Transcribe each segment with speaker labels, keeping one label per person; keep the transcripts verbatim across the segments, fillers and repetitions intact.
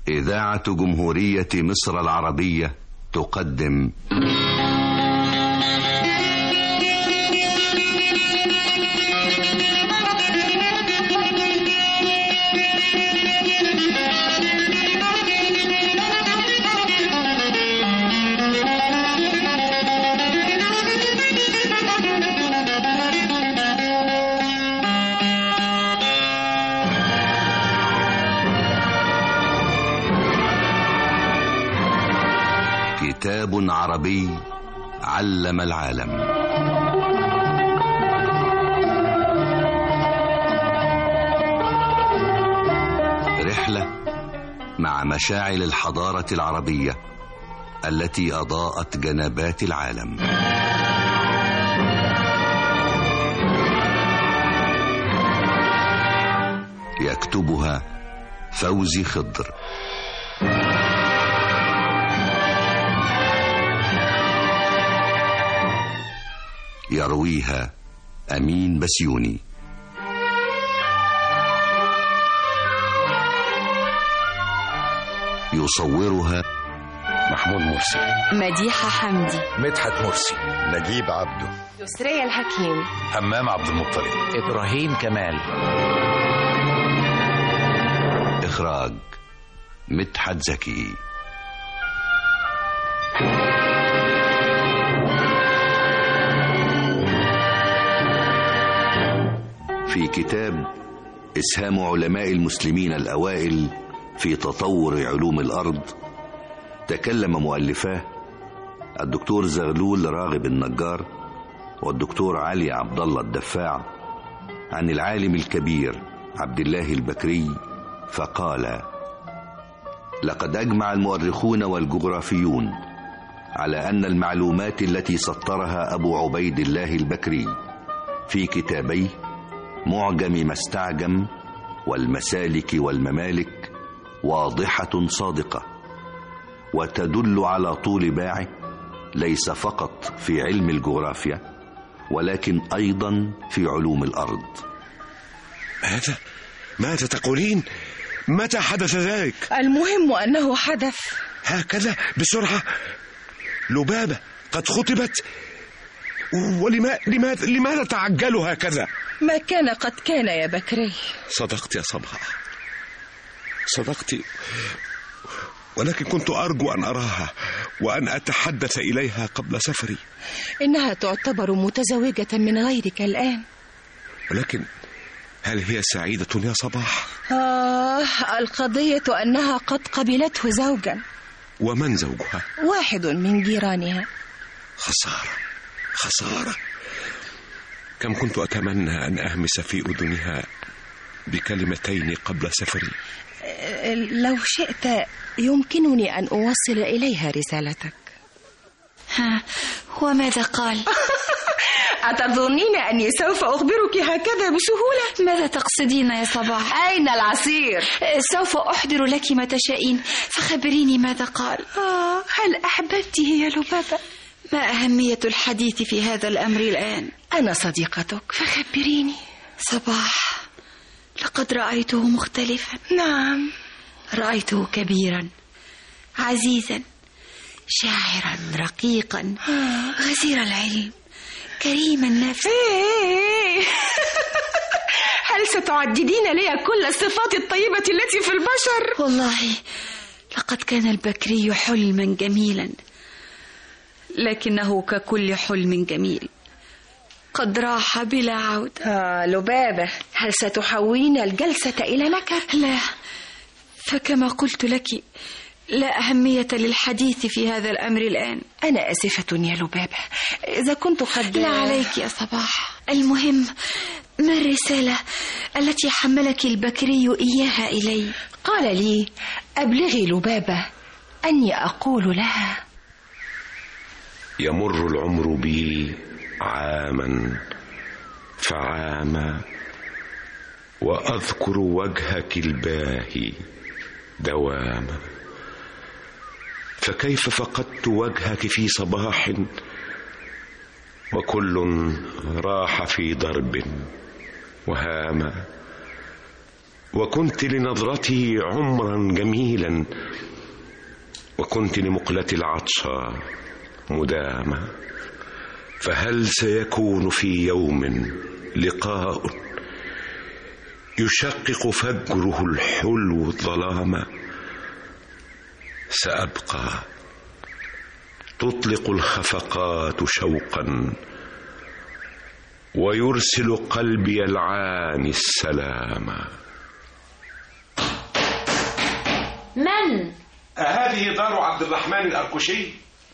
Speaker 1: إذاعة جمهورية مصر العربية تقدم كتاب عربي علم العالم. رحلة مع مشاعل الحضارة العربية التي أضاءت جنبات العالم. يكتبها فوزي خضر، يرويها أمين بسيوني. يصورها
Speaker 2: محمود مرسي،
Speaker 3: مديحة حمدي،
Speaker 4: مدحت مرسي،
Speaker 5: نجيب عبده،
Speaker 6: يسرية الحكيم،
Speaker 5: همام عبد المطلب،
Speaker 2: إبراهيم كمال.
Speaker 1: إخراج مدحت زكي. في كتاب إسهام علماء المسلمين الأوائل في تطور علوم الأرض، تكلم مؤلفاه الدكتور زغلول راغب النجار والدكتور علي عبد الله الدفاع عن العالم الكبير عبد الله البكري، فقال: لقد أجمع المؤرخون والجغرافيون على أن المعلومات التي سطرها أبو عبيد الله البكري في كتابيه معجم ما استعجم والمسالك والممالك واضحة صادقة، وتدل على طول باعه ليس فقط في علم الجغرافيا ولكن أيضا في علوم الأرض.
Speaker 7: ماذا؟ ماذا تقولين؟ متى حدث ذلك؟
Speaker 6: المهم أنه حدث
Speaker 7: هكذا بسرعة. لبابة قد خطبت، ولماذا لماذا لماذا تعجلوا هكذا؟
Speaker 6: ما كان قد كان يا بكري.
Speaker 7: صدقت يا صباح، صدقت، ولكن كنت أرجو أن أراها وأن أتحدث إليها قبل سفري.
Speaker 6: إنها تعتبر متزوجة من غيرك الآن.
Speaker 7: ولكن هل هي سعيدة يا صباح؟
Speaker 6: آه، القضية أنها قد قبلته زوجا.
Speaker 7: ومن زوجها؟
Speaker 6: واحد من جيرانها.
Speaker 7: خسارة خسارة، كم كنت أتمنى أن أهمس في أذنها بكلمتين قبل سفري.
Speaker 6: لو شئت يمكنني أن أوصل إليها رسالتك.
Speaker 3: ها، وماذا قال؟
Speaker 6: أتظنين أني سوف أخبرك هكذا بسهولة؟
Speaker 3: ماذا تقصدين يا صباح؟
Speaker 6: أين العصير؟
Speaker 3: سوف أحضر لك ما تشائين، فخبريني ماذا قال.
Speaker 6: آه، هل أحببته يا لبابة؟
Speaker 3: ما أهمية الحديث في هذا الأمر الآن؟
Speaker 6: أنا صديقتك، فخبريني.
Speaker 3: صباح، لقد رأيته مختلفا.
Speaker 6: نعم،
Speaker 3: رأيته كبيرا عزيزا شاعرا رقيقا غزير العلم كريم النفس.
Speaker 6: هل ستعددين لي كل الصفات الطيبة التي في البشر؟
Speaker 3: والله لقد كان البكري حلما جميلا، لكنه ككل حلم جميل قد راح بلا عودة.
Speaker 6: آه لبابة، هل ستحولين الجلسة إلى نكد؟
Speaker 3: لا، فكما قلت لك لا أهمية للحديث في هذا الأمر الآن.
Speaker 6: أنا آسفة يا لبابة إذا كنت قد...
Speaker 3: لا عليك يا صباح، المهم ما الرسالة التي حملك البكري إياها إلي؟
Speaker 6: قال لي أبلغي لبابة أني أقول لها:
Speaker 7: يمر العمر بي عاما فعاما وأذكر وجهك الباهي دواما، فكيف فقدت وجهك في صباح وكل راح في ضرب وهاما، وكنت لنظرتي عمرا جميلا، وكنت لمقلتي العطشة مدامة. فهل سيكون في يوم لقاء يشقق فجره الحلو الظلام؟ سأبقى تطلق الخفقات شوقا، ويرسل قلبي العاني السلام.
Speaker 4: من؟
Speaker 7: هذه دار عبد الرحمن الأركشي.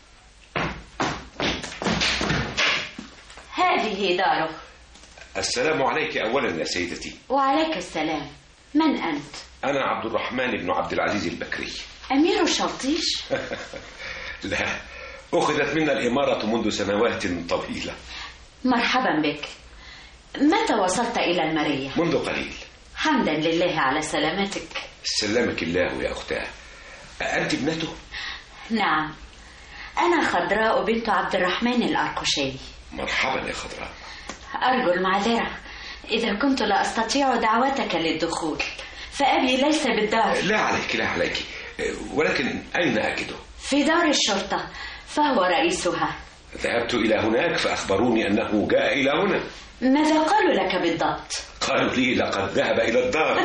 Speaker 4: هذه داره.
Speaker 7: السلام عليك أولا يا سيدتي.
Speaker 4: وعليك السلام. من أنت؟
Speaker 7: أنا عبد الرحمن بن عبد العزيز البكري.
Speaker 4: أمير الشرطيش؟
Speaker 7: لا، أخذت منا الإمارة منذ سنوات طويلة.
Speaker 4: مرحبا بك. متى وصلت إلى المرية؟
Speaker 7: منذ قليل.
Speaker 4: حمدا لله على سلامتك.
Speaker 7: سلمك الله يا أختاه. أنت ابنته؟
Speaker 4: نعم، أنا خضراء بنت عبد الرحمن الأركشي.
Speaker 7: مرحبا يا خضراء.
Speaker 4: أرجو المعذرة إذا كنت لا أستطيع دعوتك للدخول، فأبي ليس بالدار.
Speaker 7: لا عليك لا عليك، ولكن أين أجده؟
Speaker 4: في دار الشرطة، فهو رئيسها.
Speaker 7: ذهبت إلى هناك فأخبروني أنه جاء إلى هنا.
Speaker 4: ماذا قالوا لك بالضبط؟
Speaker 7: قالوا لي لقد ذهب إلى الدار.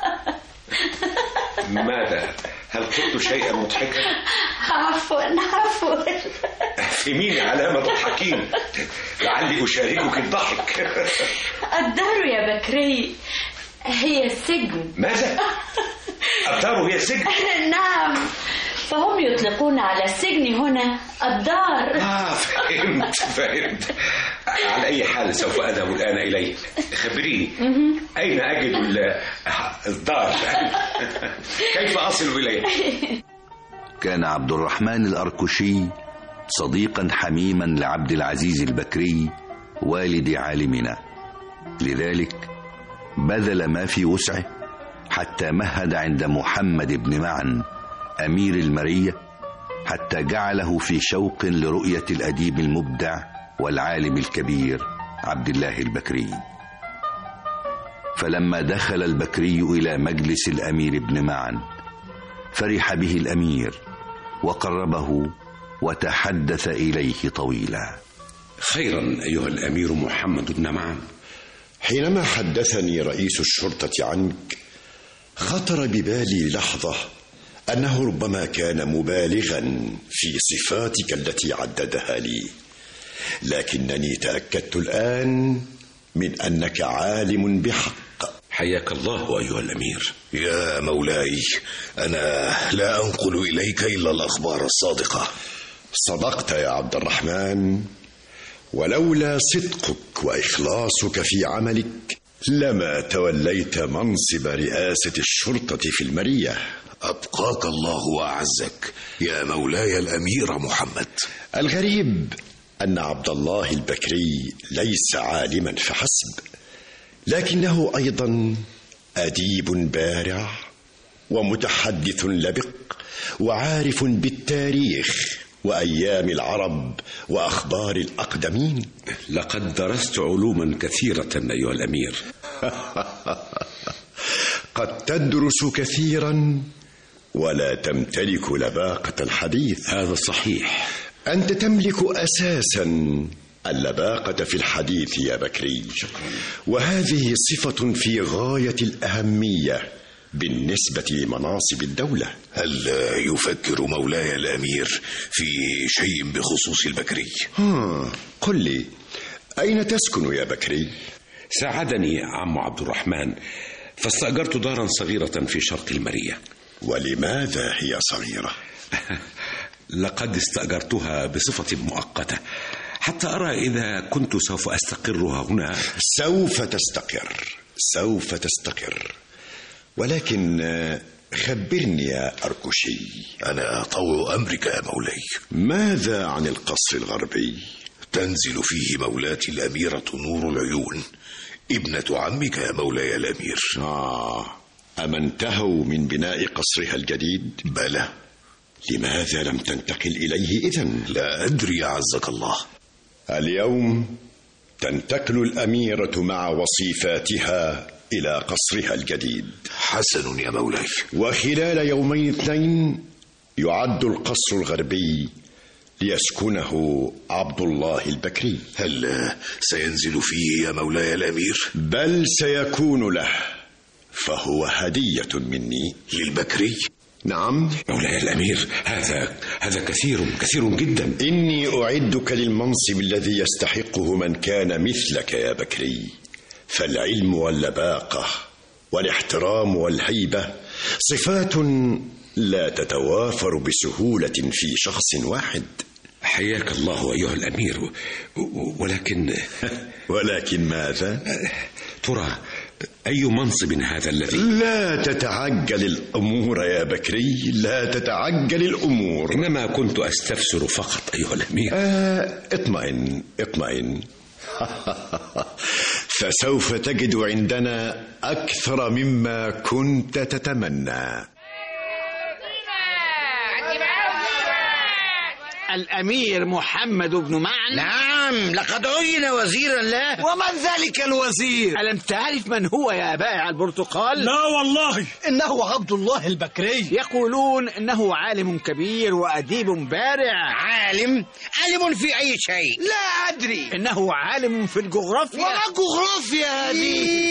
Speaker 7: ماذا؟ هل قلت شيئا مضحكا؟
Speaker 4: عفوا عفوا.
Speaker 7: فهميني على ما تضحكين، لعلي أشاركك الضحك.
Speaker 4: الدار يا بكري هي السجن.
Speaker 7: ماذا؟ الدار هي السجن؟
Speaker 4: نعم، فهم يطلقون على السجن هنا الدار.
Speaker 7: آه فهمت فهمت. على أي حال سوف أذهب الآن إليه. خبريني أين أجد الدار؟ كيف أصل إليه؟
Speaker 1: كان عبد الرحمن الأركشي صديقا حميما لعبد العزيز البكري والد عالمنا، لذلك بذل ما في وسعه حتى مهد عند محمد بن معن أمير المرية، حتى جعله في شوق لرؤية الأديب المبدع والعالم الكبير عبد الله البكري. فلما دخل البكري إلى مجلس الأمير بن معن فرح به الأمير وقربه وتحدث إليه طويلا.
Speaker 7: خيرا أيها الأمير محمد بن معن.
Speaker 8: حينما حدثني رئيس الشرطة عنك خطر ببالي لحظة أنه ربما كان مبالغا في صفاتك التي عددها لي، لكنني تأكدت الآن من أنك عالم بحق.
Speaker 7: حياك الله أيها الأمير.
Speaker 9: يا مولاي، أنا لا أنقل إليك إلا الأخبار الصادقة.
Speaker 8: صدقت يا عبد الرحمن، ولولا صدقك وإخلاصك في عملك لما توليت منصب رئاسة الشرطة في المرية.
Speaker 9: أبقاك الله وأعزك يا مولاي الأمير محمد.
Speaker 8: الغريب أن عبد الله البكري ليس عالما فحسب، لكنه أيضا أديب بارع ومتحدث لبق وعارف بالتاريخ وأيام العرب وأخبار الأقدمين.
Speaker 7: لقد درست علوما كثيرة أيها الأمير.
Speaker 8: قد تدرس كثيرا ولا تمتلك لباقة الحديث.
Speaker 7: هذا صحيح.
Speaker 8: أنت تملك أساسا اللباقة في الحديث يا بكري، وهذه صفة في غاية الأهمية بالنسبة لمناصب الدولة.
Speaker 9: هل يفكر مولاي الأمير في شيء بخصوص البكري؟
Speaker 8: ها، قل لي، أين تسكن يا بكري؟
Speaker 7: ساعدني عم عبد الرحمن فاستأجرت دارا صغيرة في شرق المرية.
Speaker 8: ولماذا هي صغيرة؟
Speaker 7: لقد استأجرتها بصفة مؤقتة حتى أرى إذا كنت سوف أستقرها هنا.
Speaker 8: سوف تستقر سوف تستقر ولكن خبرني يا أركشي.
Speaker 9: أنا طوع أمرك يا مولاي.
Speaker 8: ماذا عن القصر الغربي؟
Speaker 9: تنزل فيه مولاتي الأميرة نور العيون ابنة عمك يا مولاي الأمير.
Speaker 8: آه، أما انتهوا من بناء قصرها الجديد؟
Speaker 9: بلى.
Speaker 8: لماذا لم تنتقل إليه إذن؟
Speaker 9: لا أدري عزك الله.
Speaker 8: اليوم تنتقل الأميرة مع وصيفاتها إلى قصرها الجديد.
Speaker 9: حسن يا مولاي.
Speaker 8: وخلال يومين اثنين يعد القصر الغربي ليسكنه عبد الله البكري.
Speaker 9: هل سينزل فيه يا مولاي الأمير؟
Speaker 8: بل سيكون له، فهو هدية مني
Speaker 9: للبكري.
Speaker 8: نعم
Speaker 7: مولاي الأمير، هذا هذا كثير كثير جدا.
Speaker 8: إني أعدك للمنصب الذي يستحقه من كان مثلك يا بكري، فالعلم واللباقة والاحترام والهيبة صفات لا تتوافر بسهولة في شخص واحد.
Speaker 7: حياك الله أيها الأمير، ولكن
Speaker 8: ولكن ماذا؟
Speaker 7: ترى أي منصب هذا الذي؟
Speaker 8: لا تتعجل الأمور يا بكري، لا تتعجل الأمور.
Speaker 7: إنما كنت أستفسر فقط أيها الأمير.
Speaker 8: آه اطمئن اطمئن فسوف تجد عندنا أكثر مما كنت تتمنى.
Speaker 10: الأمير محمد بن معن.
Speaker 11: نعم، لقد عين وزيرا له.
Speaker 10: ومن ذلك الوزير؟ ألم تعرف من هو يا بائع البرتقال؟
Speaker 12: لا والله.
Speaker 10: إنه عبد الله البكري. يقولون إنه عالم كبير وأديب بارع.
Speaker 11: عالم؟ عالم في أي شيء؟
Speaker 10: لا أدري. إنه عالم في الجغرافيا.
Speaker 11: وما جغرافيا هذه؟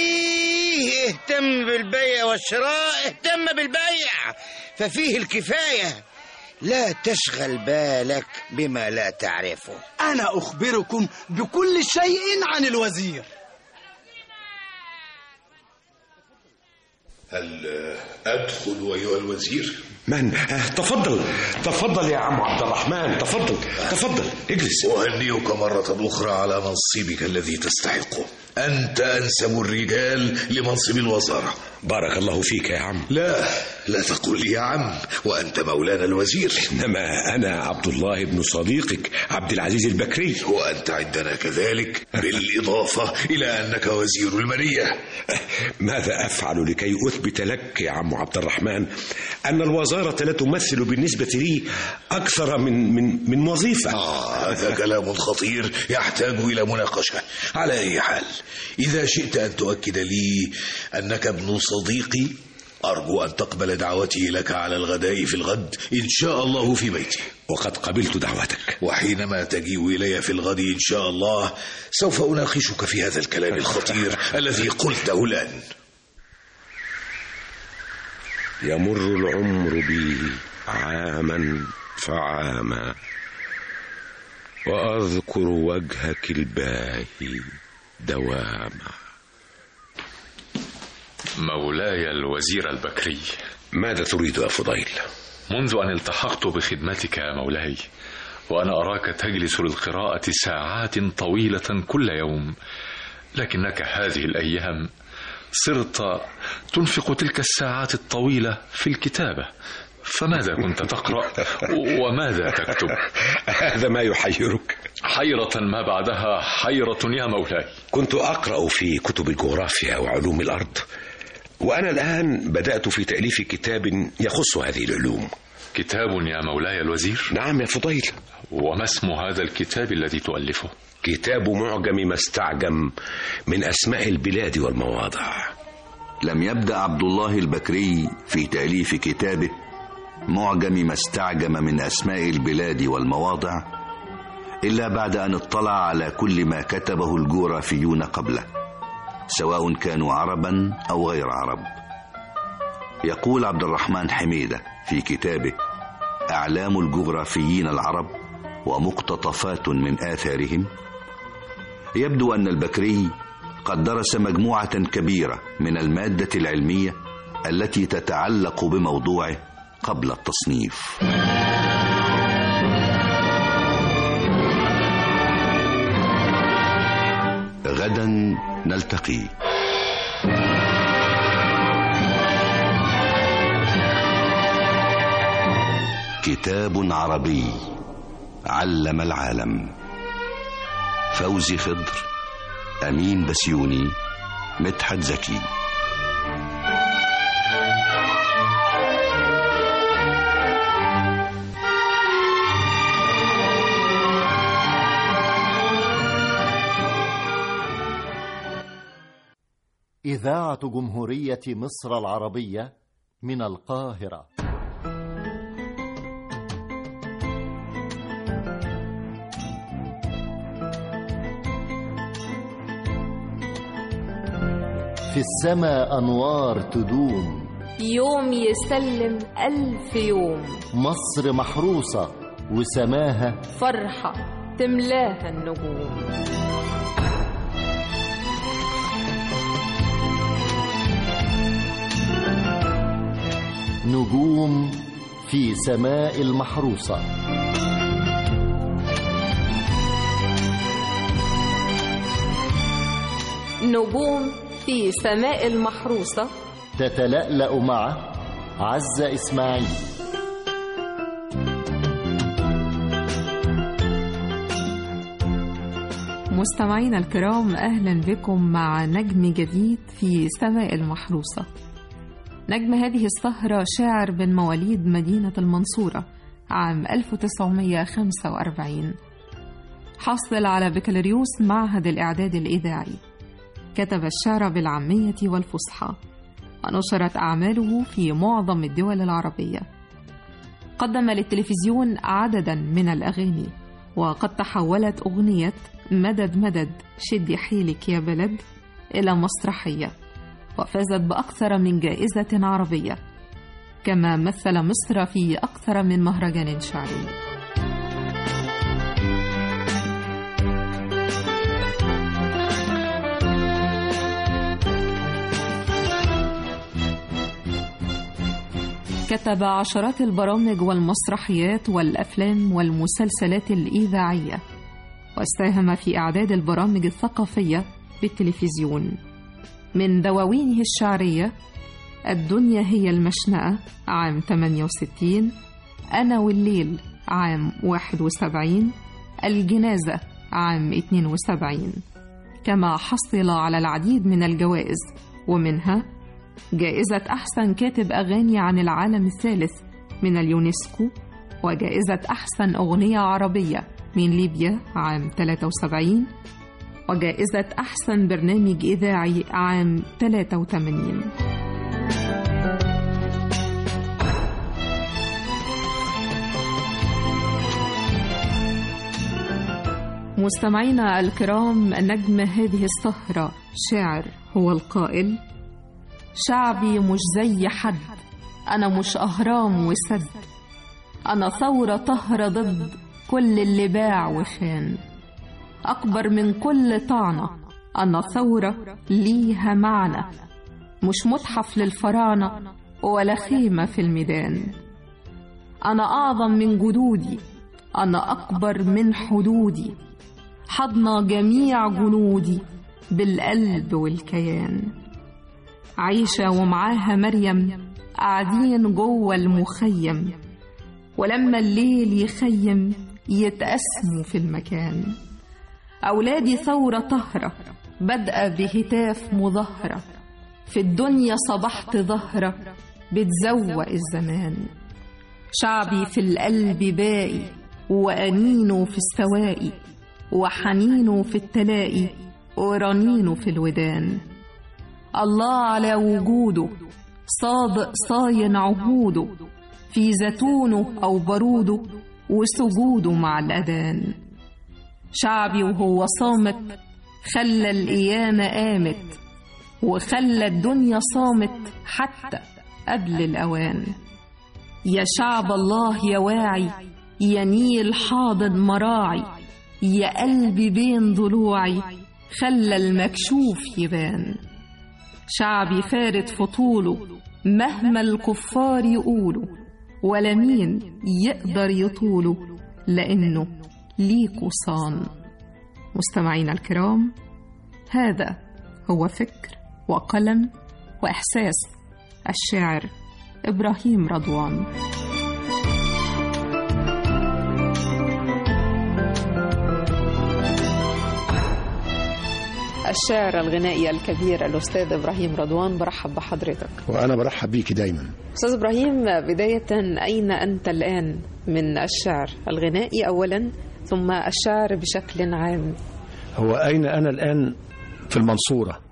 Speaker 11: اهتم بالبيع والشراء، اهتم بالبيع ففيه الكفاية. لا تشغل بالك بما لا تعرفه.
Speaker 10: أنا أخبركم بكل شيء عن الوزير.
Speaker 9: هل أدخل أيها الوزير؟
Speaker 7: من؟ تفضل تفضل يا عم عبد الرحمن، تفضل تفضل اجلس.
Speaker 9: أهنئك مرة أخرى على منصبك الذي تستحقه. أنت أنسب الرجال لمنصب الوزارة.
Speaker 7: بارك الله فيك يا عم.
Speaker 9: لا لا تقول لي يا عم وأنت مولانا الوزير.
Speaker 7: إنما أنا عبد الله بن صديقك عبد العزيز البكري.
Speaker 9: وأنت عندنا كذلك، بالإضافة إلى أنك وزير المالية.
Speaker 7: ماذا أفعل لكي أثبت لك يا عم عبد الرحمن أن الوزارة لا تمثل بالنسبة لي أكثر من من من وظيفة؟
Speaker 9: آه هذا كلام خطير يحتاج إلى مناقشة. على أي حال، إذا شئت أن تؤكد لي أنك ابن صديقي، أرجو أن تقبل دعوتي لك على الغداء في الغد إن شاء الله في بيتي.
Speaker 7: وقد قبلت دعوتك.
Speaker 9: وحينما تجيء إلي في الغد إن شاء الله سوف أناقشك في هذا الكلام الخطير الذي قلته الآن.
Speaker 7: يمر العمر بي عاما فعاما وأذكر وجهك الباهي دواما.
Speaker 13: مولاي الوزير البكري،
Speaker 7: ماذا تريد يا فضيل؟
Speaker 13: منذ أن التحقت بخدمتك يا مولاي وأنا أراك تجلس للقراءة ساعات طويلة كل يوم، لكنك هذه الأيام صرت تنفق تلك الساعات الطويلة في الكتابة، فماذا كنت تقرأ وماذا تكتب؟
Speaker 7: هذا ما يحيرك؟
Speaker 13: حيرة ما بعدها حيرة يا مولاي.
Speaker 7: كنت أقرأ في كتب الجغرافيا وعلوم الأرض، وأنا الآن بدأت في تأليف كتاب يخص هذه العلوم.
Speaker 13: كتاب يا مولاي الوزير؟
Speaker 7: نعم يا فضيل.
Speaker 13: وما اسم هذا الكتاب الذي تؤلفه؟
Speaker 7: كتاب معجم ما استعجم من أسماء البلاد والمواضع.
Speaker 1: لم يبدأ عبد الله البكري في تأليف كتابه معجم ما استعجم من أسماء البلاد والمواضع إلا بعد أن اطلع على كل ما كتبه الجغرافيون قبله، سواء كانوا عربا أو غير عرب. يقول عبد الرحمن حميدة في كتابه أعلام الجغرافيين العرب ومقتطفات من آثارهم: يبدو أن البكري قد درس مجموعة كبيرة من المادة العلمية التي تتعلق بموضوعه قبل التصنيف. غدا نلتقي. كتاب عربي علم العالم. فوزي خضر، أمين بسيوني، مدحت زكي.
Speaker 12: إذاعة جمهورية مصر العربية من القاهرة. في السماء أنوار تدوم،
Speaker 14: يوم يسلم ألف يوم.
Speaker 12: مصر محروسة وسماها
Speaker 14: فرحة تملاها النجوم.
Speaker 12: نجوم في سماء المحروسة.
Speaker 14: نجوم في سماء المحروسة
Speaker 12: تتلألأ مع عزة إسماعيل.
Speaker 15: مستمعينا الكرام، أهلا بكم مع نجم جديد في سماء المحروسة. نجم هذه السهرة شاعر من مواليد مدينة المنصورة عام ألف وتسعمائة وخمسة وأربعين، حصل على بكالوريوس معهد الإعداد الإذاعي. كتب الشعر بالعامية والفصحى، ونشرت أعماله في معظم الدول العربية. قدم للتلفزيون عددا من الأغاني، وقد تحولت أغنية مدد مدد شدي حيلك يا بلد إلى مسرحية، وفازت بأكثر من جائزة عربية، كما مثل مصر في أكثر من مهرجان شعري. كتب عشرات البرامج والمسرحيات والأفلام والمسلسلات الإذاعية، وساهم في إعداد البرامج الثقافية بالتلفزيون. من دواوينه الشعرية: الدنيا هي المشنقة عام ثمانية وستين، أنا والليل عام واحد وسبعين، الجنازة عام اثنين وسبعين. كما حصل على العديد من الجوائز، ومنها جائزة أحسن كاتب أغاني عن العالم الثالث من اليونسكو، وجائزة أحسن أغنية عربية من ليبيا عام ثلاثة وسبعين، وجائزة أحسن برنامج إذاعي عام ثلاثة وثمانين. مستمعينا الكرام، نجم هذه السهرة شاعر هو القائل: شعبي مش زي حد، أنا مش أهرام وسد، أنا ثورة طهرة ضد كل اللي باع وخان، أكبر من كل طعنة، أنا ثورة ليها معنى، مش متحف للفراعنة ولا خيمة في الميدان. أنا أعظم من جدودي، أنا أكبر من حدودي، حضن جميع جنودي بالقلب والكيان. عيشة ومعاها مريم قاعدين جوه المخيم، ولما الليل يخيم يتقسموا في المكان. أولادي ثورة طهرة بدأ بهتاف مظهرة، في الدنيا صبحت ظهرة بتزوق الزمان. شعبي في القلب باقي، وأنينه في السواقي، وحنينه في التلاقي، ورنينه في الودان. الله على وجوده صادق صاين عهوده، في زيتونه أو بروده وسجوده مع الأذان. شعبي وهو صامت خلى القيامة قامت، وخلى الدنيا صامت حتى قبل الأوان. يا شعب الله يا واعي، يا نيل حاضن مراعي، يا قلبي بين ضلوعي خلى المكشوف يبان. شعبي فارد فطوله مهما الكفار يقولوا، ولا مين يقدر يطوله لأنه ليكوا صان. مستمعينا الكرام، هذا هو فكر وقلم وإحساس الشاعر إبراهيم رضوان. الشاعر الغنائي الكبير الأستاذ إبراهيم رضوان، برحب بحضرتك.
Speaker 16: وأنا برحب بيك دايما.
Speaker 15: أستاذ إبراهيم، بداية أين أنت الآن من الشعر الغنائي أولا، ثم الشعر بشكل عام؟
Speaker 16: هو أين أنا الآن؟ في المنصورة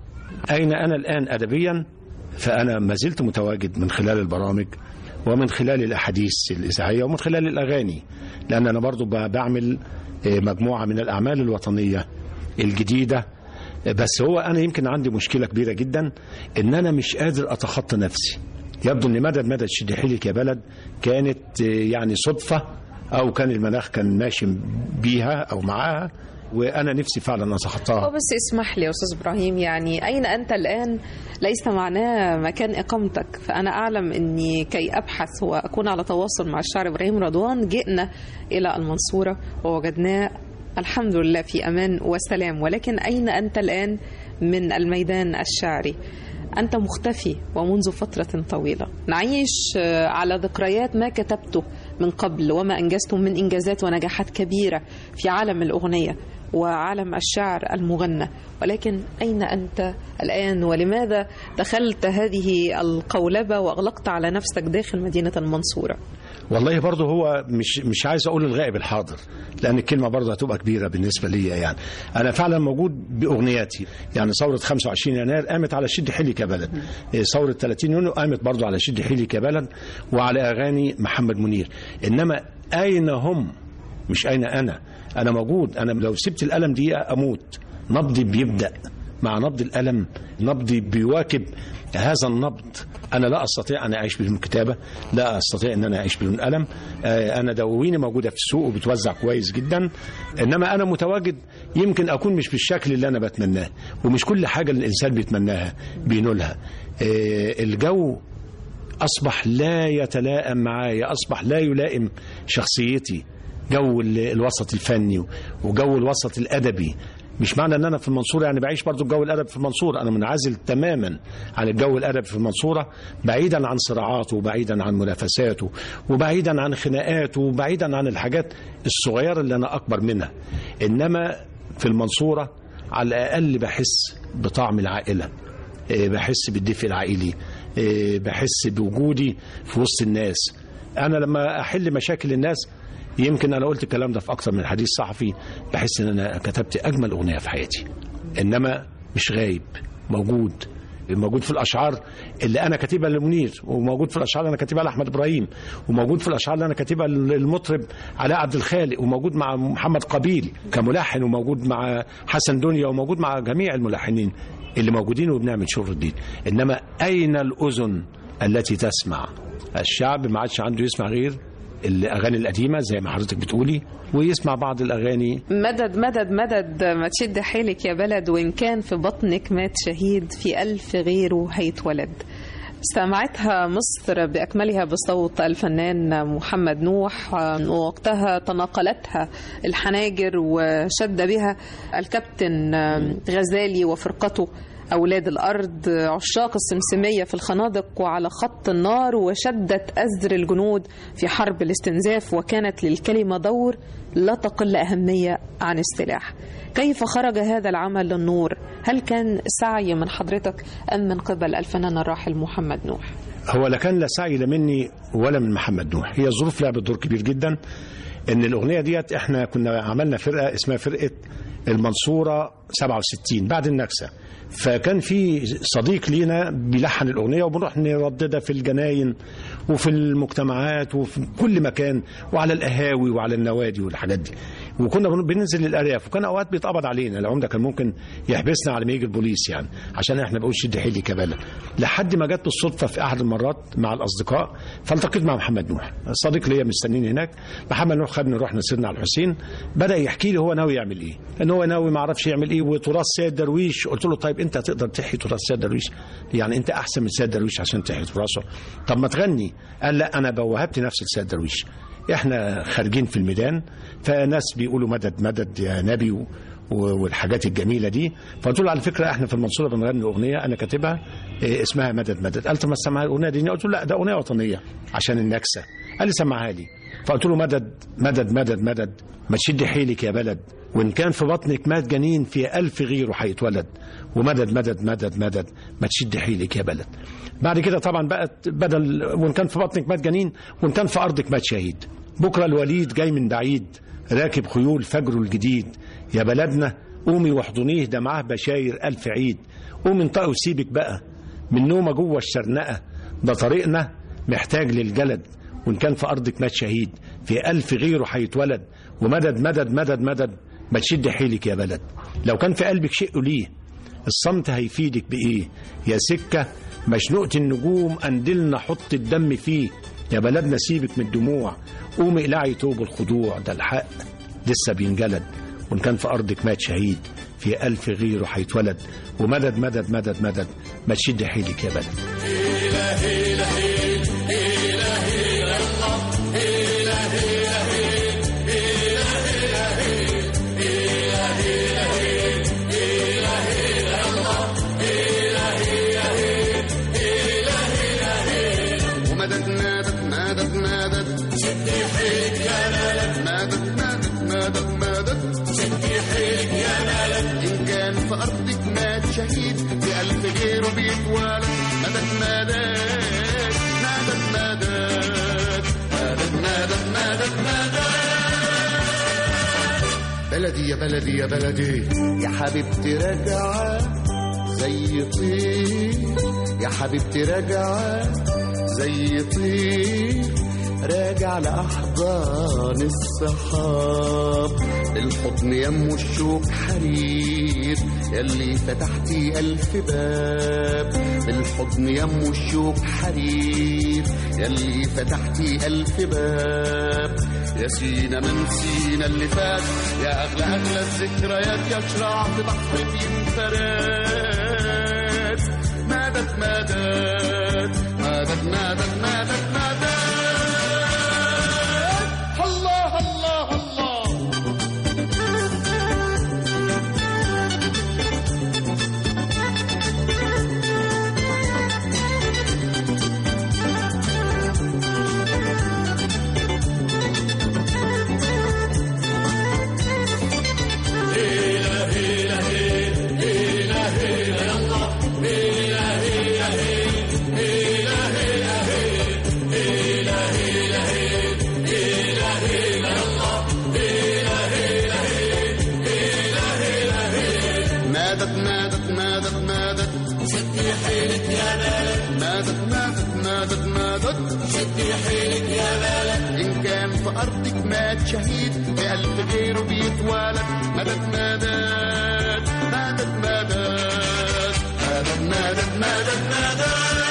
Speaker 16: أين أنا الآن أدبيا؟ فأنا ما زلت متواجد من خلال البرامج ومن خلال الأحاديث الإذاعية ومن خلال الأغاني، لأن أنا برضو بعمل مجموعة من الأعمال الوطنية الجديدة. بس هو أنا يمكن عندي مشكلة كبيرة جدا، إن أنا مش قادر أتخطى نفسي. يبدو أن مدد مدد شد حيلك يا بلد كانت يعني صدفة، أو كان المناخ كان ماشي بيها أو معاها، وأنا نفسي فعلا أتخطاها.
Speaker 14: بس اسمح لي يا أستاذ إبراهيم، يعني أين أنت الآن ليس معناه مكان إقامتك. فأنا أعلم أني كي أبحث وأكون على تواصل مع الشاعر إبراهيم رضوان جئنا إلى المنصورة ووجدناه الحمد لله في أمان وسلام، ولكن أين أنت الآن من الميدان الشعري؟ أنت مختفي ومنذ فترة طويلة. نعيش على ذكريات ما كتبته من قبل وما أنجزته من إنجازات ونجاحات كبيرة في عالم الأغنية وعالم الشعر المغنى، ولكن أين أنت الآن؟ ولماذا دخلت هذه القولبة وأغلقت على نفسك داخل مدينة المنصورة؟
Speaker 16: والله برضه هو مش مش عايز أقول الغائب الحاضر، لأن الكلمة برضه هتبقى كبيرة بالنسبة لي. يعني أنا فعلا موجود بأغنياتي، يعني ثورة خمسة وعشرين يناير قامت على شد حيلك يا بلد، ثورة ثلاثين يونيو قامت برضه على شد حيلك يا بلد وعلى أغاني محمد منير. إنما أين هم؟ مش أين أنا. أنا موجود. أنا لو سبت القلم دقيقة أموت. نبضي بيبدأ مع نبض القلم، نبضي بيواكب هذا النبض. أنا لا أستطيع أن أعيش بدون كتابة، لا أستطيع أن أنا أعيش بدون قلم. أنا دواويني موجودة في السوق وبتوزع كويس جدا، إنما أنا متواجد. يمكن أكون مش بالشكل اللي أنا بتمناه، ومش كل حاجة الإنسان بيتمناها بينولها. الجو أصبح لا يتلائم معايا، أصبح لا يلائم شخصيتي. جو الوسط الفني وجو الوسط الأدبي. مش معنى ان انا في المنصورة يعني بعيش برضو الجو الادب في المنصورة. انا منعزل تماما عن الجو الادب في المنصورة، بعيدا عن صراعاته وبعيدا عن منافساته وبعيدا عن خناقاته وبعيدا عن الحاجات الصغيرة اللي انا اكبر منها. انما في المنصورة على الاقل بحس بطعم العائلة، بحس بالدفء العائلي، بحس بوجودي في وسط الناس. انا لما احل مشاكل الناس، يمكن أنا قلت الكلام ده في أكثر من حديث صحفي، بحس إن أنا كتبت أجمل أغنية في حياتي. إنما مش غايب، موجود موجود في الأشعار اللي أنا كاتبها لمنير، وموجود في الأشعار اللي أنا كاتبها لأحمد إبراهيم، وموجود في الأشعار اللي أنا كاتبها للمطرب علاء عبد الخالق، وموجود مع محمد قبيل كملحن، وموجود مع حسن دنيا، وموجود مع جميع الملحنين اللي موجودين وبنعمل شغل جديد. إنما أين الأذن التي تسمع؟ الشعب ما عادش عنده يسمع غير الأغاني القديمة زي ما حضرتك بتقولي، ويسمع بعض الأغاني.
Speaker 14: مدد مدد مدد ما تشد حيلك يا بلد، وإن كان في بطنك مات شهيد، في ألف غيره هيتولد. سمعتها مصر بأكملها بصوت الفنان محمد نوح، ووقتها تناقلتها الحناجر وشد بها الكابتن غزالي وفرقته أولاد الأرض، عشاق السمسمية في الخنادق وعلى خط النار، وشدت أزر الجنود في حرب الاستنزاف، وكانت للكلمة دور لا تقل أهمية عن السلاح. كيف خرج هذا العمل للنور؟ هل كان سعي من حضرتك أم من قبل الفنان الراحل محمد نوح؟
Speaker 16: هو لا كان لا سعي لا مني ولا من محمد نوح. هي الظروف لعبت دور كبير جدا. إن الأغنية ديت إحنا كنا عملنا فرقة اسمها فرقة المنصورة سبعة وستين بعد النكسة، فكان في صديق لينا بيلحن الأغنية وبنروح نرددها في الجناين وفي المجتمعات وفي كل مكان وعلى القهاوي وعلى النوادي والحاجات دي، وكنا بننزل للأرياف، وكان أوقات بيتقبض علينا. العمدة كان ممكن يحبسنا على ما يجي البوليس، يعني عشان احنا بقول شد حيلي كبالة. لحد ما جت بالصدفة في أحد المرات مع الأصدقاء، فالتقيت مع محمد نوح، الصديق ليا مستنيني هناك. محمد نوح خدني رحنا سيرنا على الحسين، بدأ يحكي لي هو ناوي يعمل إيه، إن هو ناوي ما عرفش يعمل إيه وتراث سيد درويش. قلت له طيب أنت تقدر تحيي تراث سيد درويش؟ يعني أنت أحسن من سيد درويش عشان تحيي تراثه؟ طب ما تغني. قال لا أنا بوهبت نفسي لسيد درويش. احنا خارجين في الميدان، فناس بيقولوا مدد مدد يا نبي والحاجات الجميله دي. فقلت له على فكره احنا في المنصوره بنغني اغنيه انا كاتبها اسمها مدد مدد. قال طب ما تسمعها الاغنيه دي. قلت له لا ده اغنيه وطنيه عشان النكسه. قال لي سمعها لي. فقلت له مدد مدد مدد مدد ما تشد حيلك يا بلد، وان كان في بطنك مات جنين في ألف غيره هيتولد، ومدد مدد مدد مدد ما تشد حيلك يا بلد. بعد كده طبعا بقت بدل وان كان في بطنك مات جنين وان كان في ارضك مات شهيد. بكره الوليد جاي من بعيد راكب خيول فجره الجديد، يا بلدنا قومي واحضنيه ده معاه بشاير ألف عيد. قومي انطقي وسيبك بقى من نومة جوه الشرنقة، ده طريقنا محتاج للجلد، وإن كان في أرضك مات شهيد في ألف غيره هيتولد. ومدد مدد مدد مدد ما تشد حيلك يا بلد. لو كان في قلبك شيء ليه الصمت هيفيدك بإيه؟ يا سكة مشنوقة النجوم أندلنا حط الدم فيه. يا بلدنا سيبك من الدموع، قومي اقلعي توب الخضوع، ده الحق لسه بينجلد، وإن كان في أرضك مات شهيد في ألف غيره هيتولد. ومدد مدد مدد مدد ما تشد حيلك يا بلد.
Speaker 17: شهيد بألف غيره بيتوالد. مدد مدد مدد مدد مدد مدد مدد مدد. بلدي يا بلدي يا بلدي يا حبيبتي راجعة زي طير، يا حبيبتي راجعة زي طير، راجع لأحضان الصحاب. الحضن يم الشوق حرير يلي فتحتي ألف باب. الحضن يم الشوق حرير يلي فتحتي ألف باب. يا سينا من سينا اللي فات، يا أغلى أغلى الذكريات، يا شراع في بحر فيه فرات. مدد مدد مدد مدد مدد مدد. الله الله الله. إن كان في أرضك مات شهيد بألف غيره بيتوالد. مدد مدد مدد مدد مدد مدد مدد مدد.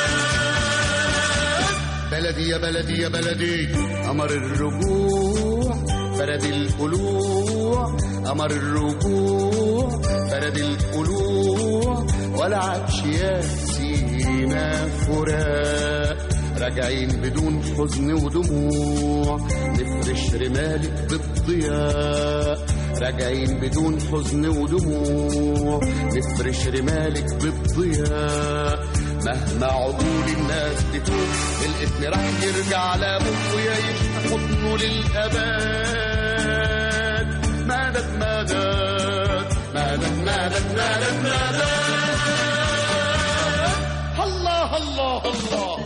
Speaker 17: بلدي يا بلدي يا بلدي أمر الرجوع فرد القلوع. أمر الرجوع فرد القلوع، ولا عادش يا سينا فراق. راجعين بدون حزن ودموع، نفرش رمالك بالضياء. راجعين بدون حزن ودموع، نفرش رمالك بالضياء. مهما عقول الناس تتوب، الاسم راح يرجع لابوه ويعيش في حضنه للأبد. مدد مدد مدد مدد مدد مدد. الله الله الله.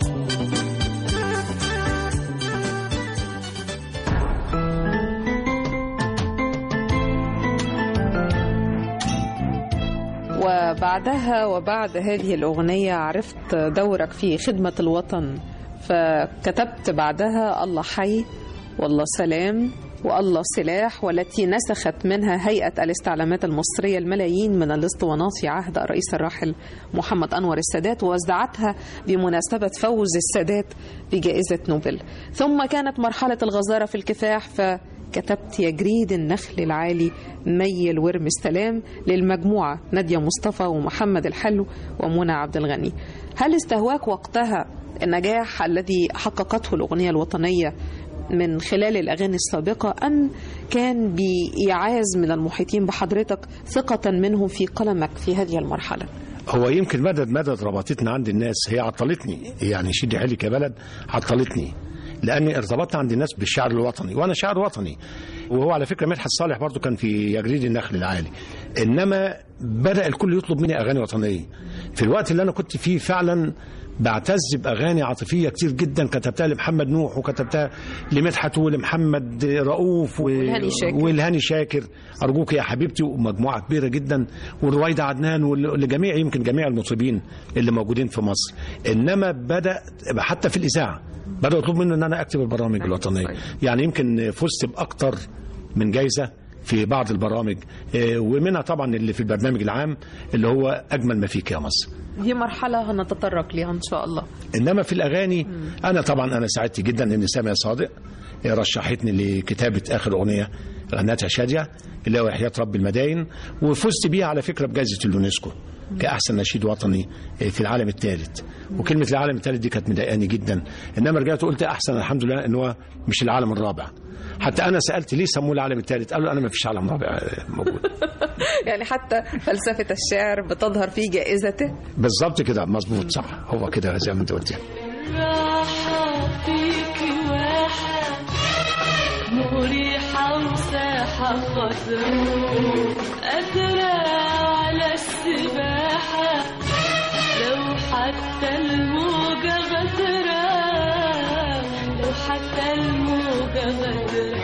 Speaker 14: وبعدها وبعد هذه الأغنية عرفت دورك في خدمة الوطن، فكتبت بعدها الله حي والله سلام والله سلاح، والتي نسخت منها هيئة الاستعلامات المصرية الملايين من الاسطوانات في عهد الرئيس الراحل محمد أنور السادات، ووزعتها بمناسبة فوز السادات بجائزة نوبل. ثم كانت مرحلة الغزارة في الكفاح، فكتبت يا جريد النخل العالي ميل ورم السلام للمجموعة نادية مصطفى ومحمد الحلو ومنى عبد الغني. هل استهواك وقتها النجاح الذي حققته الأغنية الوطنية من خلال الأغاني السابقة، أم كان بإيعاز من المحيطين بحضرتك ثقة منهم في قلمك في هذه المرحلة؟
Speaker 16: هو يمكن مدد مدد ربطتنا عند الناس، هي عطلتني، يعني شدي حيلك يا بلد عطلتني، لأني ارتبطت عند الناس بالشعر الوطني، وأنا شاعر وطني. وهو على فكرة مدحت صالح برضو كان في يجريد النخل العالي. إنما بدأ الكل يطلب مني أغاني وطنية في الوقت اللي أنا كنت فيه. فعلا بعتز بأغاني عاطفية كتير جدا كتبتها لمحمد نوح وكتبتها لمدحت ولمحمد رؤوف و...
Speaker 14: والهاني شاكر.
Speaker 16: والهاني شاكر أرجوك يا حبيبتي، ومجموعة كبيرة جدا، والرويدة عدنان، ولجميع يمكن جميع المطربين اللي موجودين في مصر. إنما بدأ حتى في الإذاعة بدأوا يطلبوا منه أن أنا أكتب البرامج الوطنية. يعني يمكن فزت بأكتر من جايزة في بعض البرامج، ومنها طبعا اللي في البرنامج العام اللي هو أجمل ما فيك يا مصر.
Speaker 14: دي مرحلة هنتطرق ليها إن شاء الله.
Speaker 16: إنما في الأغاني أنا طبعا أنا سعدت جدا إن سامية صادق رشحتني لكتابة آخر أغنية غنتها شادية اللي هو حياة رب المداين، وفزت بيها على فكرة بجائزة اليونسكو كأحسن نشيد وطني في العالم الثالث. وكلمة العالم الثالث دي كانت مضايقاني جدا، إنما رجعت قلت أحسن الحمد لله إن هو مش العالم الرابع. حتى أنا سألت ليه سموه العالم الثالث، قالوا أنا ما فيش عالم رابع موجود.
Speaker 14: يعني حتى فلسفة الشعر بتظهر في جائزته.
Speaker 16: بالظبط كده، مظبوط صح، هو كده زي ما أنت قلت.
Speaker 18: راحة فيك واحة مريحة وساحة خضراء قادرة على السباحة لو حتى الموجة غدرة، لو حتى الموجة غدرة.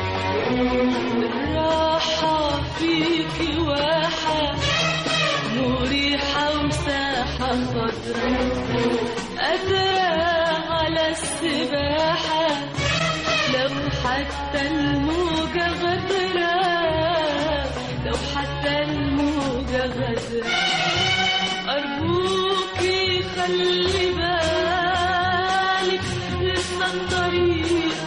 Speaker 18: الراحة فيك واحة مريحة وساحة خضراء قادرة على السباحة لو حتى الموجة غدرة، لو حتى الموجة غدرة. أرجوكي خلي بالك لسه الطريق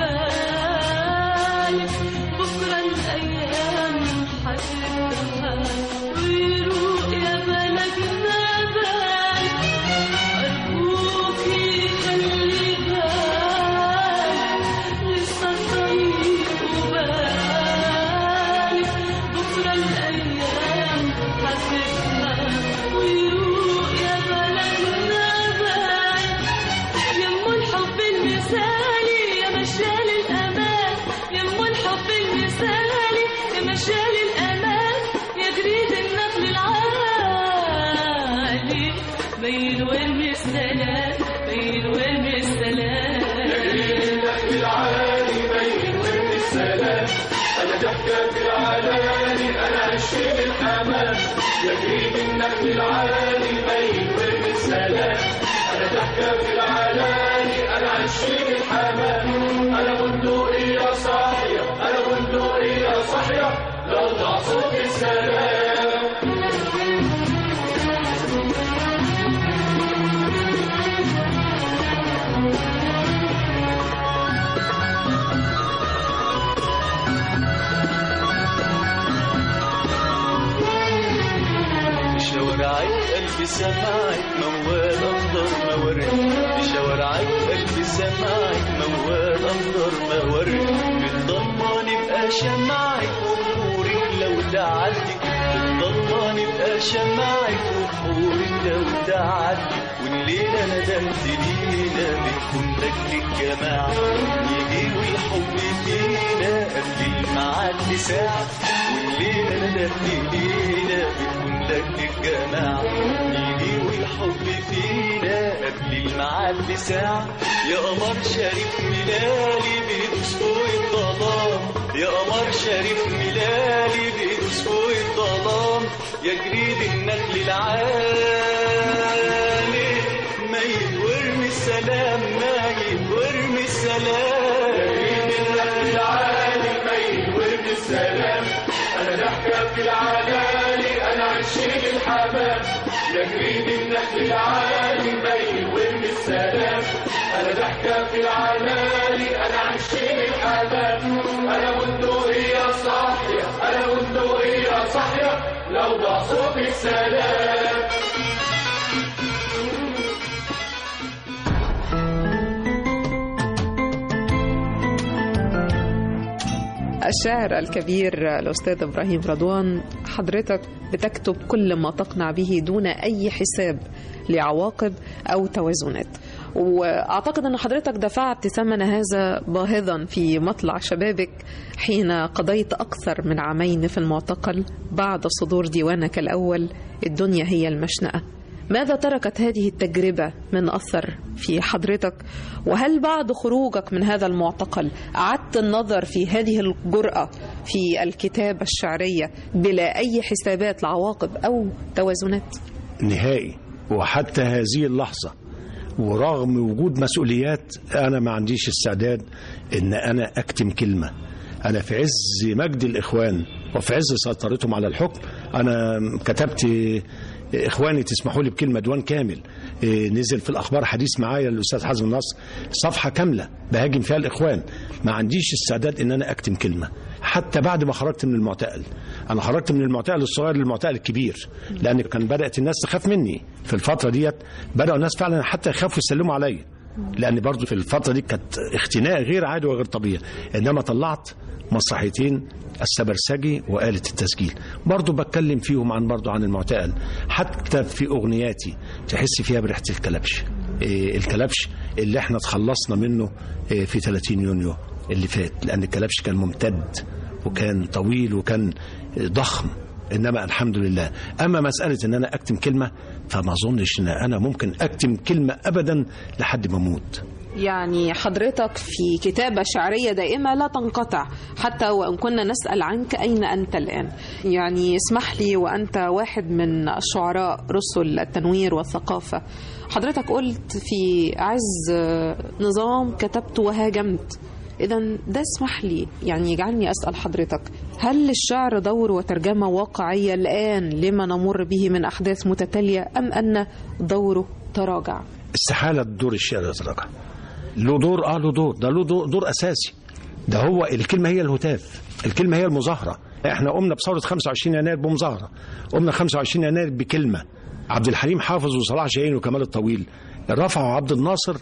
Speaker 18: وبالك بكرة الأيام هتبقى ويروق يا بلدنا بالك. أرجوكي خلي بالك لسه الطريق وبالك بكرة الأيام هتبقى ويروق يا بلدنا بالك. يمو الحب المثالي يا مشال الأمان، يمو الحب المثالي يا مشال الأمان، يا جريد النخل العالي بين وارمي السلام، بين وارمي السلام،
Speaker 17: يا جريد النخل العالي بين وارمي السلام. أنا ضحكة في العلالي أنا عشيق الأمان، يا جريد النخل العالي بين وارمي السلام. أنا ضحكة في العلالي أنا عشيق الحمام. أنا بندقية صاحية، أنا بندقية صاحية لو ضاع صوت السلام.
Speaker 18: بشوارعك قلبي سمعك موال أخضر مورد، بشوارعك قلبي سمعك موال أخضر مورد. بالضمان يبقى شمعك وبحورك لو تعدي، بالضمان يبقى شمعك وبحورك لو تعدي. والليلة ندمت لينا بيكون لك الجماعة، يجي والحب فينا قبل الميعاد بساعة. والليلة ندمت لينا بيكون لك الجماعة، يجي والحب فينا قبل الميعاد بساعة. يا قمر شريف ميلالي بيدوس فوق الظلام، يا قمر شريف ميلالي بيدوس فوق الظلام. يا جريد النخل العالي ميت وارمي السلام، ميت وارمي السلام،
Speaker 17: يا جريد النخل العالي ميت وارمي السلام. أنا ضحكة في العلالي أنا عشيق الحمام، يا جريد النخل العالي ميت وارمي السلام. أنا ضحكة في العلالي أنا عشيق الحمام. أنا بندقية صاحية، أنا بندقية صاحية لو ضاع صوت السلام.
Speaker 14: الشاعر الكبير الأستاذ إبراهيم رضوان، حضرتك بتكتب كل ما تقنع به دون أي حساب لعواقب أو توازنات، وأعتقد أن حضرتك دفعت ثمن هذا باهظا في مطلع شبابك حين قضيت أكثر من عامين في المعتقل بعد صدور ديوانك الأول الدنيا هي المشنقة. ماذا تركت هذه التجربة من أثر في حضرتك؟ وهل بعد خروجك من هذا المعتقل أعدت النظر في هذه الجرأة في الكتابة الشعرية بلا أي حسابات لعواقب أو توازنات؟
Speaker 16: نهائي. وحتى هذه اللحظة ورغم وجود مسؤوليات أنا ما عنديش استعداد إن أنا أكتم كلمة. أنا في عز مجد الإخوان وفي عز سيطرتهم على الحكم أنا كتبت إخواني تسمحوا لي بكلمة ديوان كامل نزل في الأخبار حديث معايا الأستاذ حازم النصر صفحة كاملة بهاجم فيها الإخوان. ما عنديش استعداد إن أنا أكتم كلمة حتى بعد ما خرجت من المعتقل. أنا خرجت من المعتقل الصغير للمعتقل الكبير لأن كان بدأت الناس تخاف مني في الفترة ديت. بدأوا الناس فعلا حتى يخافوا يسلموا عليا لأن برضو في الفترة دي كانت اختناق غير عادي وغير طبيعي. إنما طلعت مسرحيتين السبرسجي وآلة التسجيل برضو بتكلم فيهم عن برضو عن المعتقل. حتى في أغنياتي تحس فيها بريحة الكلبش. إيه الكلبش اللي احنا تخلصنا منه إيه في ثلاثين يونيو اللي فات لأن الكلبش كان ممتد وكان طويل وكان ضخم. إنما الحمد لله. أما مسألة إن أنا أكتم كلمة فما أظنش إن أنا ممكن أكتم كلمة أبدا لحد ما أموت.
Speaker 14: يعني حضرتك في كتابة شعرية دائمة لا تنقطع حتى وإن كنا نسأل عنك أين أنت الآن. يعني اسمح لي وأنت واحد من الشعراء رسل التنوير والثقافة حضرتك قلت في عز نظام كتبت وهاجمت. إذن ده اسمح لي يعني يجعلني أسأل حضرتك هل الشعر دور وترجمة واقعية الآن لما نمر به من أحداث متتالية أم أن دوره تراجع؟
Speaker 16: استحالة دور الشعر يتراجع. له دور اه له دور ده له دور, دور أساسي. ده هو الكلمة هي الهتاف. الكلمة هي المظاهرة. احنا قمنا بثورة خمسة وعشرين يناير بمظاهرة. قمنا خمسة وعشرين يناير بكلمة. عبد الحليم حافظ وصلاح جاهين وكمال الطويل رفعوا عبد الناصر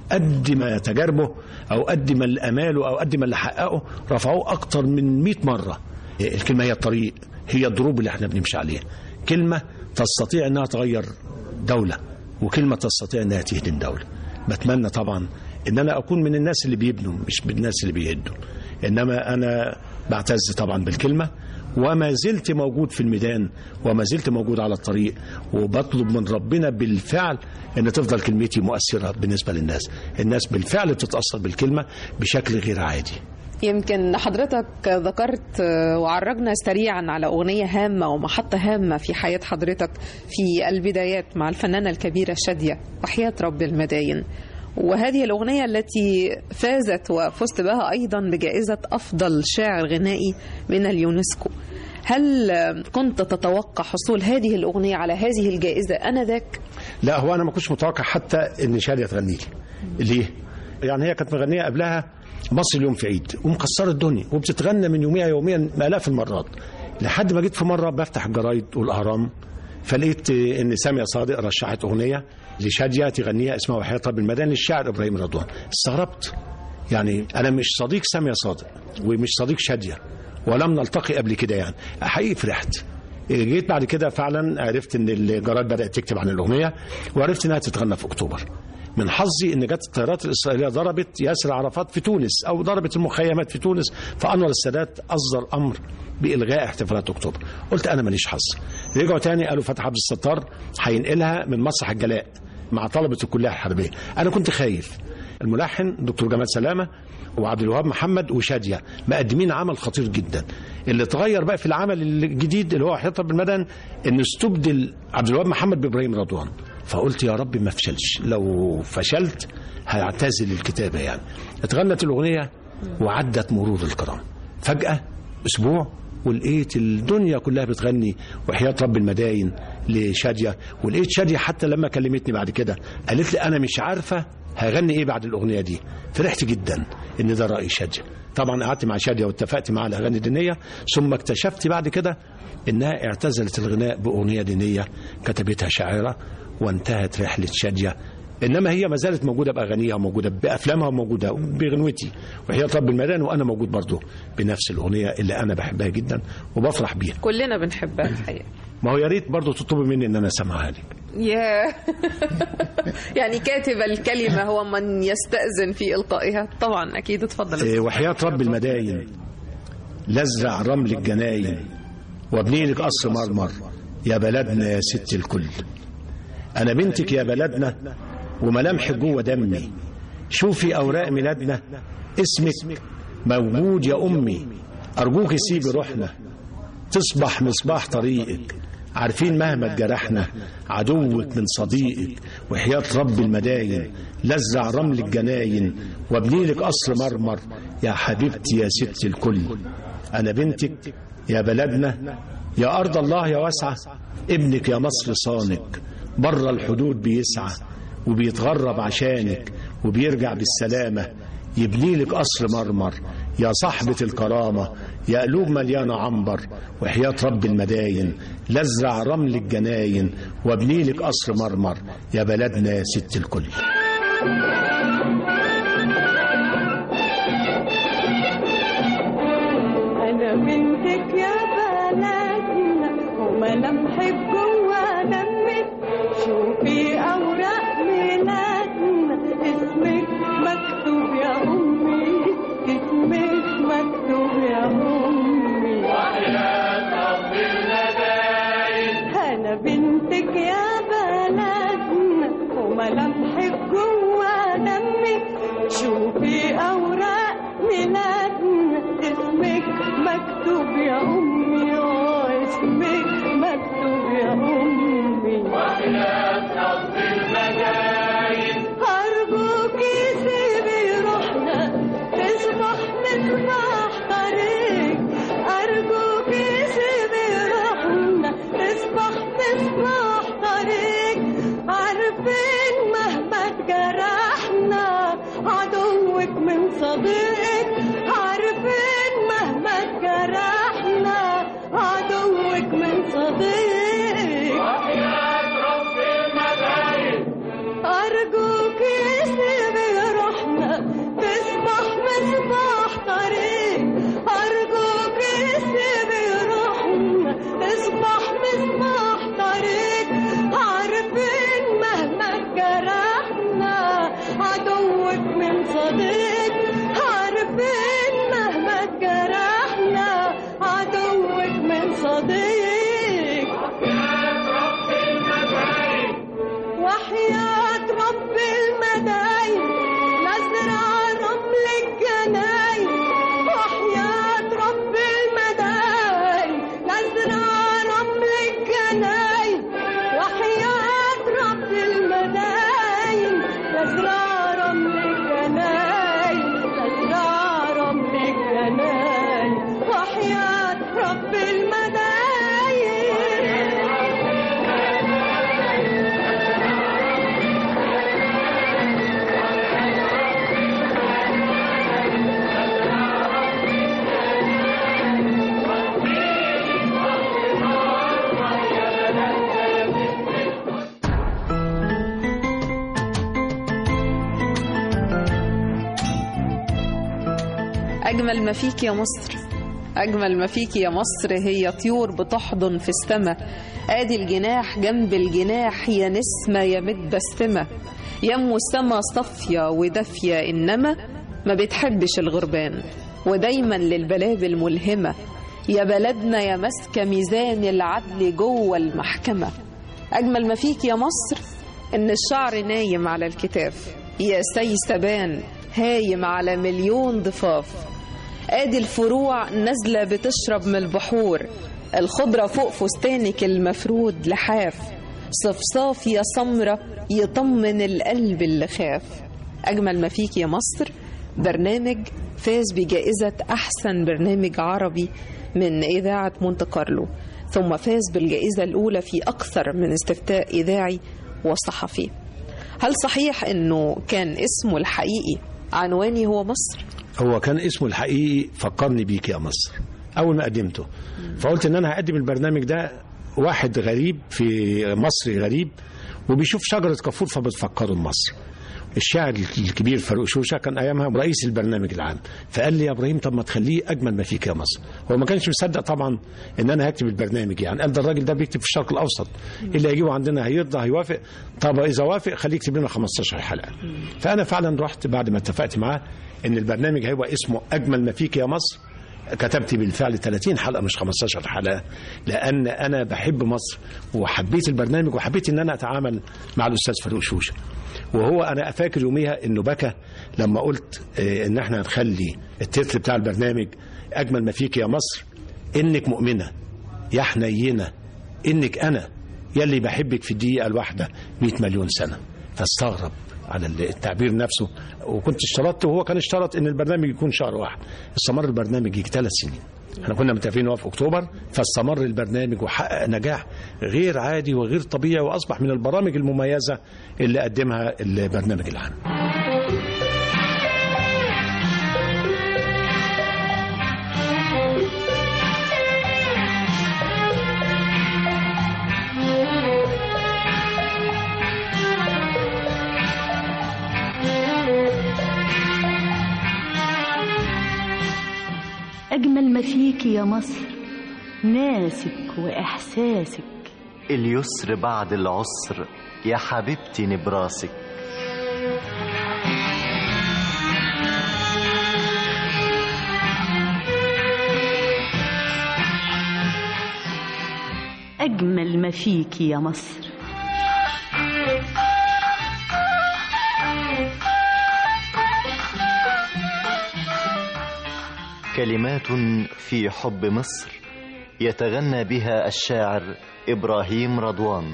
Speaker 16: قد ما تجاربه أو قد ما الأماله أو قد ما اللي حققه رفعوه أكتر من مئة مرة. الكلمة هي الطريق هي الضروب اللي احنا بنمشي عليها. كلمة تستطيع أنها تغير دولة وكلمة تستطيع أنها تهدم دولة. بتمنى طبعا أن أنا أكون من الناس اللي بيبنوا مش من الناس اللي بيهدوا. إنما أنا بعتز طبعا بالكلمة وما زلت موجود في الميدان وما زلت موجود على الطريق وبطلب من ربنا بالفعل أن تفضل كلمتي مؤثرة بالنسبة للناس. الناس بالفعل بتتأثر بالكلمة بشكل غير عادي.
Speaker 14: يمكن حضرتك ذكرت وعرجنا سريعا على أغنية هامة ومحطة هامة في حياة حضرتك في البدايات مع الفنانة الكبيرة شادية وحياة رب المداين. وهذه الأغنية التي فازت وفزت بها أيضا بجائزة أفضل شاعر غنائي من اليونسكو. هل كنت تتوقع حصول هذه الأغنية على هذه الجائزة آنذاك؟
Speaker 16: لا هو أنا ما كنتش متوقع حتى إن شادية تغني لي. ليه؟ يعني هي كانت مغنية قبلها مصر اليوم في عيد ومكسرة الدنيا وبتتغنى من يوميها يوميا آلاف المرات لحد ما جيت في مرة بفتح الجرايد والأهرام فلقيت إن سامية صادق رشحت أغنية لشادية تغنيها اسمها وحياة رب المداين للشاعر إبراهيم رضوان. استغربت يعني أنا مش صديق سامية صادق ومش صديق شادية ولم نلتقي قبل كده يعني حقيقي فرحت. جيت بعد كده فعلا عرفت إن الجرايد بدأت تكتب عن الأغنية وعرفت إنها تتغنى في أكتوبر. من حظي إن جت الطيارات الإسرائيلية ضربت ياسر عرفات في تونس أو ضربت المخيمات في تونس فأنور السادات أصدر أمر بإلغاء احتفالات أكتوبر. قلت أنا ماليش حظ. رجعوا تاني قالوا فتحي عبد الستار هينقلها من مسرح الجلاء مع طلبة الكلية الحربية. أنا كنت خايف. الملحن دكتور جمال سلامة وعبد الوهاب محمد وشادية مقدمين عمل خطير جدا. اللي اتغير بقى في العمل الجديد اللي هو وحياة رب المداين إنه استبدل عبد الوهاب محمد بإبراهيم رضوان. فقلت يا رب ما فشلش. لو فشلت هيعتزل الكتابة يعني. اتغنت الأغنية وعدت مرور الكرام. فجأة أسبوع ولقيت الدنيا كلها بتغني وحياة رب المداين لشادية. ولقيت شادية حتى لما كلمتني بعد كده قالت لي أنا مش عارفة هغني إيه بعد الأغنية دي. فرحت جدا إن ده رأي شادية. طبعا قعدت مع شادية واتفقت معها على أغاني دينية ثم اكتشفت بعد كده إنها اعتزلت الغناء بأغنية دينية كتبتها شاعرة وانتهت رحلة شادية. إنما هي ما زالت موجودة بأغانيها وموجودة بأفلامها وموجودة بغنوتي وحياة رب المداين وأنا موجود برضو بنفس الأغنية اللي أنا بحبها جدا وبفرح بيها.
Speaker 14: كلنا بنحبها الحقيقة.
Speaker 16: ما هو يا ريت برضه تطلبي مني ان انا اسمعها لك.
Speaker 14: يا يعني كاتب الكلمة هو من يستأذن في إلقائها. طبعا أكيد، اتفضل.
Speaker 16: إيه، وحياة رب المداين لازرع رمل الجناين وابني لك قصر مرمر يا بلدنا يا ست الكل. أنا بنتك يا بلدنا وملامحك جوه دمي، شوفي أوراق ميلادنا اسمك موجود يا أمي. أرجوك سيبي روحنا تصبح مصباح طريقك، عارفين مهما اتجرحنا عدوك من صديقك. وحياة رب المداين لزع رمل الجناين وابني لك قصر مرمر يا حبيبتي يا ست الكل. أنا بنتك يا بلدنا يا أرض الله يا واسعة، ابنك يا مصر صانك بره الحدود بيسعى وبيتغرب عشانك وبيرجع بالسلامة يبني لك قصر مرمر يا صاحبة الكرامة يا قلوب مليانة عنبر. وحياة رب المداين لزرع رمل الجناين وابني لك قصر مرمر يا بلدنا يا ست الكل.
Speaker 17: أنا بنتك يا بلدنا وملامحك جوا دمك، شوفي أوراق ميلادنا اسمك مكتوب يا أمي، اسمك مكتوب يا أمي. وحياة رب المداين أنا بنتك يا بلدنا وملامحك جوا دمك، شوفي أوراق ميلادنا اسمك مكتوب يا أمي، اسمك مكتوب يا أمي. وحياة رب المداين أرجوكي سيبي روحنا تصبح مصباح طريق، أرجوكي سيبي روحنا تصبح مصباح طريق. عارفين مهما اتجرحنا عدوك من صديقك، عارفين مهما اتجرحنا عدوك من صديقك. وحياة رب المداين أرجوكي سيبي روحنا تصبح مصباح طريق، أرجوكي سيبي روحنا تصبح مصباح طريق. عارفين مهما اتجرحنا عدوك من صديق، عارفين مهما اتجرحنا عدوك من صديق. وحياة رب المداين نزرع رمل الجناين، وحياة رب المداين نزرع رمل الجناين، وحياة رب المداين نزرع رمل الجناين، نزرع رمل الجناين. وحياة رب المداين
Speaker 14: أجمل ما فيك يا مصر، أجمل ما فيك يا مصر هي طيور بتحضن في السما، آدي الجناح جنب الجناح يا نسمة يا متبسمة، يمو السما صافية ودافية إنما ما بتحبش الغربان، ودايما للبلابل ملهمة يا بلدنا يا ماسكة ميزان العدل جوه المحكمة. أجمل ما فيك يا مصر إن الشعر نايم على الكتاف يا سيسبان هايم على مليون ضفاف، آدي الفروع نازلة بتشرب من البحور، الخضرة فوق فستانك المفرود لحاف، صفصاف يا سمرة يطمن القلب اللي خاف. أجمل ما فيك يا مصر برنامج فاز بجائزة أحسن برنامج عربي من إذاعة مونte كارلو، ثم فاز بالجائزة الأولى في أكثر من استفتاء إذاعي وصحفي. هل صحيح أنه كان اسمه الحقيقي عنواني هو مصر؟
Speaker 16: هو كان اسمه الحقيقي فكرني بيك يا مصر أول ما قدمته، فقلت إن أنا هقدم البرنامج ده واحد غريب في مصر، غريب وبيشوف شجرة كافور فبتفكره بمصر، الشاعر الكبير فاروق شوشة كان ايامها رئيس البرنامج العام، فقال لي يا ابراهيم طب ما تخليه اجمل ما فيك يا مصر. هو ما كانش مصدق طبعا ان انا هكتب البرنامج، يعني قال ده الراجل ده بيكتب في الشرق الاوسط، اللي هيجيبه عندنا هيرضى هيوافق. طب اذا وافق خليه يكتب لنا خمستاشر حلقه. فانا فعلا رحت بعد ما اتفقت معاه ان البرنامج هيبقى اسمه اجمل ما فيك يا مصر، كتبت بالفعل ثلاثين حلقة مش خمستاشر حلقة، لأن أنا بحب مصر وحبيت البرنامج وحبيت إن أنا أتعامل مع الأستاذ فاروق شوشة. وهو أنا أفاكر يوميها إنه بكى لما قلت إن إحنا هنخلي التتر بتاع البرنامج أجمل ما فيك يا مصر، إنك مؤمنة يا حنينة، إنك أنا يلي بحبك في الدقيقة الواحدة مئة مليون سنة. فاستغرب على التعبير نفسه، وكنت اشترطت وهو كان اشترط ان البرنامج يكون شهر واحد. استمر البرنامج يجي ثلاث سنين، احنا كنا متفقين هو في اكتوبر، فاستمر البرنامج وحقق نجاح غير عادي وغير طبيعي، واصبح من البرامج المميزة اللي قدمها البرنامج العام.
Speaker 19: أجمل ما فيك يا مصر ناسك وإحساسك،
Speaker 12: اليسر بعد العسر يا حبيبتي نبراسك.
Speaker 19: أجمل ما فيك يا مصر.
Speaker 12: كلمات في حب مصر يتغنى بها الشاعر إبراهيم رضوان.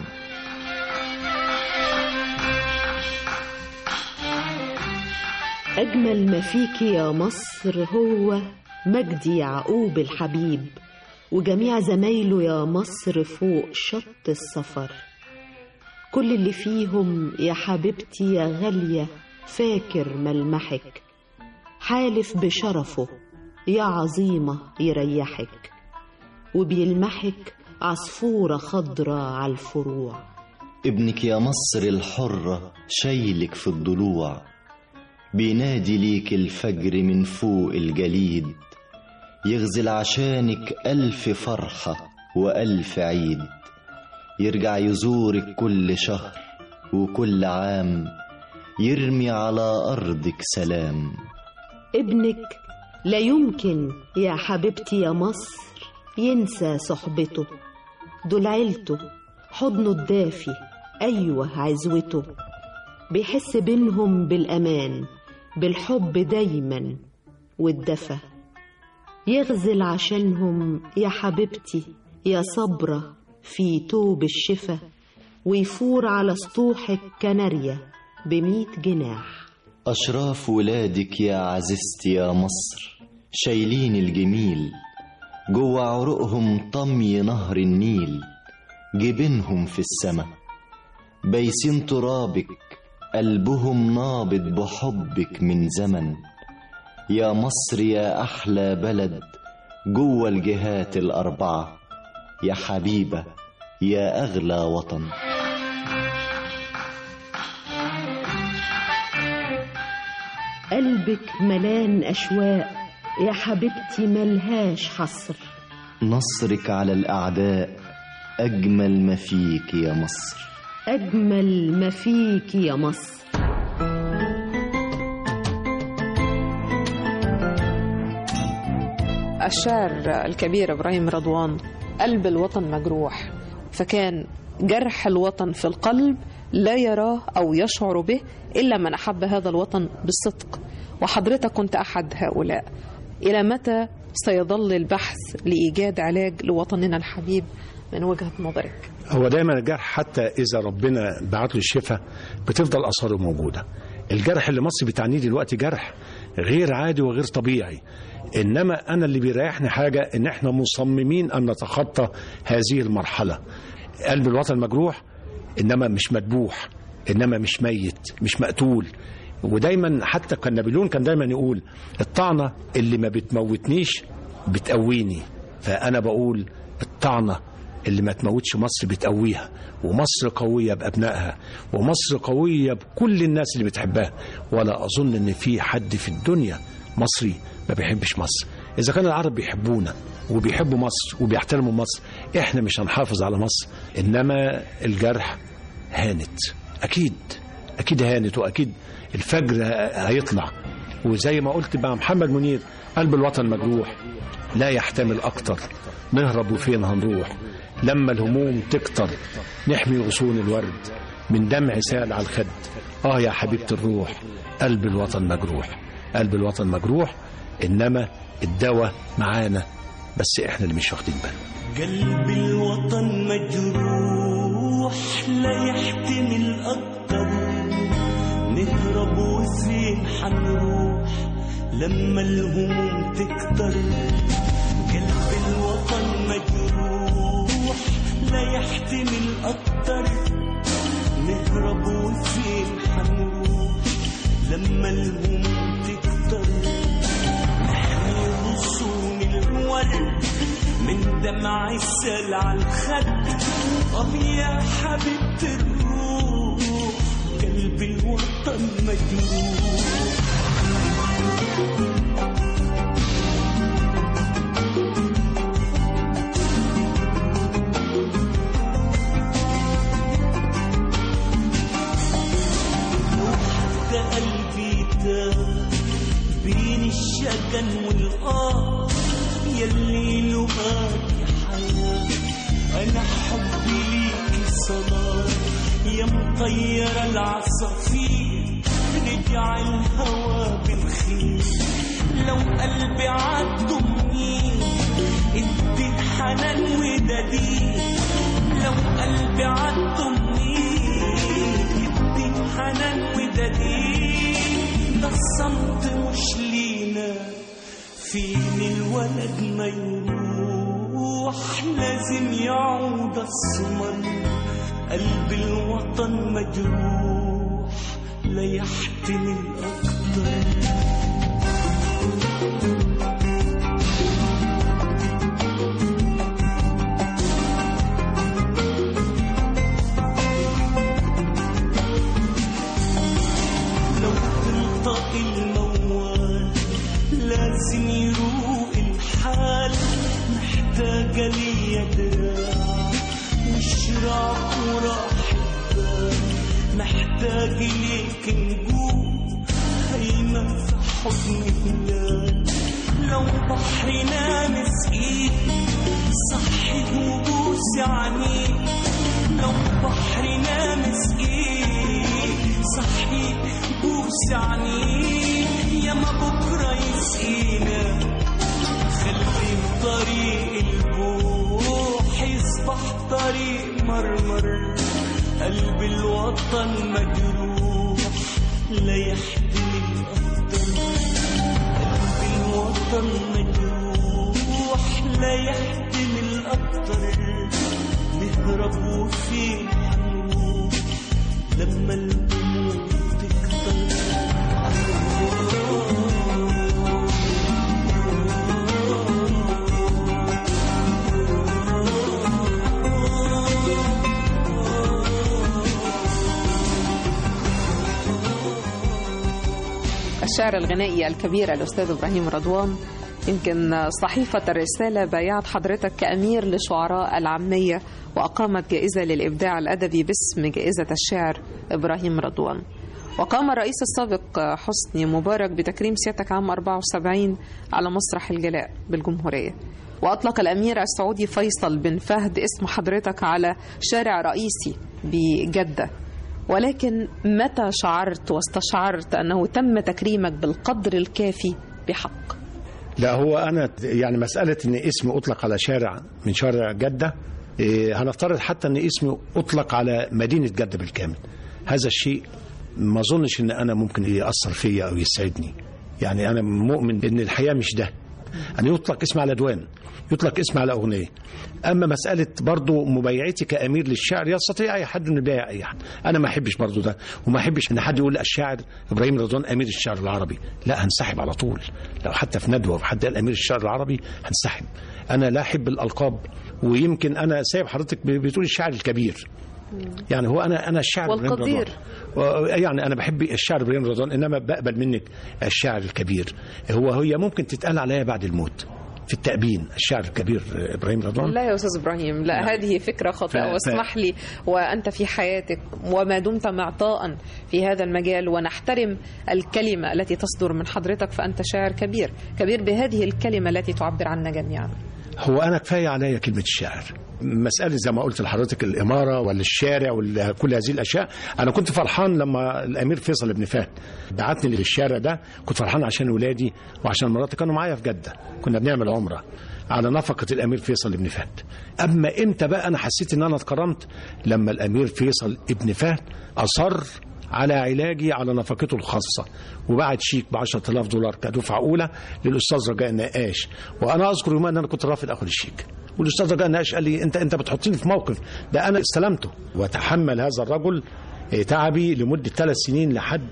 Speaker 20: أجمل ما فيك يا مصر هو مجدي يعقوب الحبيب وجميع زمايله يا مصر فوق شط السفر، كل اللي فيهم يا حبيبتي يا غالية فاكر ملمحك، حالف بشرفه يا عظيمة يريحك، وبيلمحك عصفورة خضرة على الفروع.
Speaker 12: ابنك يا مصر الحرة شايلك في الضلوع، بينادي ليك الفجر من فوق الجليد، يغزل عشانك ألف فرحة وألف عيد، يرجع يزورك كل شهر وكل عام، يرمي على أرضك سلام.
Speaker 20: ابنك لا يمكن يا حبيبتي يا مصر ينسى صحبته، دول عيلته حضنه الدافي أيوة عزوته، بيحس بينهم بالأمان بالحب دايما والدفى، يغزل عشانهم يا حبيبتي يا صبرة في توب الشفا، ويفور على سطوحك كناريا بميت جناح.
Speaker 12: أشراف ولادك يا عزيزتي يا مصر شايلين الجميل، جوا عروقهم طمي نهر النيل، جبينهم في السما بايسين ترابك، قلبهم نابض بحبك من زمن، يا مصر يا أحلى بلد جوا الجهات الأربعة، يا حبيبة يا أغلى وطن.
Speaker 20: قلبك ملان أشواق يا حبيبتي ملهاش حصر،
Speaker 12: نصرك على الأعداء أجمل ما فيك يا مصر،
Speaker 20: أجمل ما فيك يا مصر.
Speaker 14: الشاعر الكبير إبراهيم رضوان قلب الوطن مجروح، فكان جرح الوطن في القلب لا يراه أو يشعر به إلا من أحب هذا الوطن بالصدق، وحضرتك كنت أحد هؤلاء. إلى متى سيظل البحث لإيجاد علاج لوطننا الحبيب من وجهة نظرك؟
Speaker 16: هو دايما الجرح حتى إذا ربنا بعت له الشفاء بتفضل أثاره موجودة. الجرح اللي مصر بتعنيه دلوقتي جرح غير عادي وغير طبيعي، إنما أنا اللي بيريحني حاجة إن إحنا مصممين أن نتخطى هذه المرحلة. قلب الوطن مجروح إنما مش مدبوح، إنما مش ميت، مش مقتول. ودايما حتى كان نابليون كان دايما يقول الطعنة اللي ما بتموتنيش بتقويني، فأنا بقول الطعنة اللي ما تموتش مصر بتقويها، ومصر قوية بأبنائها، ومصر قوية بكل الناس اللي بتحبها. ولا أظن إن في حد في الدنيا مصري ما بيحبش مصر. إذا كان العرب بيحبونا وبيحبوا مصر وبيحترموا مصر، إحنا مش هنحافظ على مصر. إنما الجرح هانت، أكيد أكيد هانت، وأكيد الفجر هيطلع. وزي ما قلت مع محمد منير، قلب الوطن مجروح لا يحتمل أكتر، نهرب وفين هنروح، لما الهموم تكتر نحمي غصون الورد، من دمع سال على الخد، آه يا حبيبة الروح، قلب الوطن مجروح. قلب الوطن مجروح، إنما الدواء معانا، بس إحنا اللي مش واخدين بالنا.
Speaker 18: قلب الوطن مجروح لا يحتمل أكتر، نهرب وفين حنروح لما الهموم تكتر. قلب الوطن مجروح لا يحتمل أكتر، نهرب وفين حنروح لما الهموم تكتر. نحمي غصون الورد من دمع السال على الخد، آه يا حبيبة الروح، قلب الوطن مجروح. قلبي تاه بين الشجن والآه، يلي لقاكي حياة، أنا حبي ليكي صلاة، يا مطيرة العصافير رجع الهوى بالخير. لو قلبي عالضمني ادي حنان ودليل، لو قلبي عالضمني ادي حنان ودليل. ده الصمت مش لينا، فين الولد ما يروح لازم يعود السمر. قلب الوطن مجروح لا يحتمل أكتر. الموال لازم يروق الحال، محتاجة ليا دراع وشراع وراحة بال، محتاج ليك نجوم هيمة في حضن هلال. لو بحرنا مسقيك صحي وبوسي عينيك، لو بحرنا مسقيك صحي بوسي عينيك، يا ما بكرة يسقينا. خلي طريق البوح يصبح طريق مرمر، قلب الوطن مجروح لا يحتمل أكتر. قلب الوطن مجروح لا يحتمل أكتر، نهرب وفين حنروح لما الهموم تكتر.
Speaker 14: الشاعر الغنائي الكبير الأستاذ إبراهيم رضوان، يمكن صحيفة الرسالة بايعت حضرتك كأمير لشعراء العامية، وأقامت جائزة للإبداع الأدبي باسم جائزة الشاعر إبراهيم رضوان. وقام الرئيس السابق حسني مبارك بتكريم سيادتك عام أربعة وسبعين على مسرح الجلاء بالجمهورية، وأطلق الأمير السعودي فيصل بن فهد اسم حضرتك على شارع رئيسي بجدة. ولكن متى شعرت واستشعرت أنه تم تكريمك بالقدر الكافي بحق؟
Speaker 16: لا، هو أنا يعني مسألة أن اسمي أطلق على شارع من شارع جدة، إيه هنفترض حتى أن اسمي أطلق على مدينة جدة بالكامل، هذا الشيء ما أظنش أن أنا ممكن يأثر فيا أو يسعدني. يعني أنا مؤمن أن الحياة مش ده، أن يطلق اسم على دوان، يطلق اسم على أغنية. أما مسألة برضو مبايعتي كأمير للشعر، يستطيع أي حد أن يبايع أي حد، أنا ما أحبش برضو ده، وما أحبش أن حد يقول الشاعر إبراهيم رضوان أمير الشعر العربي. لا، هنسحب على طول. لو حتى في ندوة وحد قال أمير الشعر العربي هنسحب. أنا لا أحب الألقاب ويمكن انا سايب حضرتك بتقول الشاعر الكبير، يعني هو انا انا الشاعر
Speaker 14: والقدير،
Speaker 16: يعني انا بحب الشاعر ابراهيم رضوان، انما بقبل منك الشاعر الكبير. هو هي ممكن تتقال عليا بعد الموت في التأبين الشاعر الكبير ابراهيم رضوان.
Speaker 14: لا يا استاذ ابراهيم، لا نعم. هذه فكره خاطئه، واسمح لي، وانت في حياتك وما دمت معطاء في هذا المجال ونحترم الكلمه التي تصدر من حضرتك، فانت شاعر كبير كبير بهذه الكلمه التي تعبر عنا جميعا.
Speaker 16: هو انا كفايه عليا كلمه الشاعر. مسألة زي ما قلت لحضرتك الإمارة ولا الشارع ولا كل هذه الأشياء، أنا كنت فرحان لما الأمير فيصل بن فهد بعتني للشارع ده، كنت فرحان عشان ولادي وعشان مراتي كانوا معايا في جدة، كنا بنعمل عمرة على نفقة الأمير فيصل بن فهد. أما إمتى بقى أنا حسيت إن أنا اتكرمت؟ لما الأمير فيصل بن فهد أصر على علاجي على نفقته الخاصة، وبعت شيك ب عشرة آلاف دولار كدفعة أولى للأستاذ رجاء النقاش، وأنا أذكر يومها أن أنا كنت رافض أخذ الشيك، والاستاذ رجاء النقاش قال لي انت انت بتحطيني في موقف ده انا استلمته. وتحمل هذا الرجل تعبي لمده ثلاث سنين لحد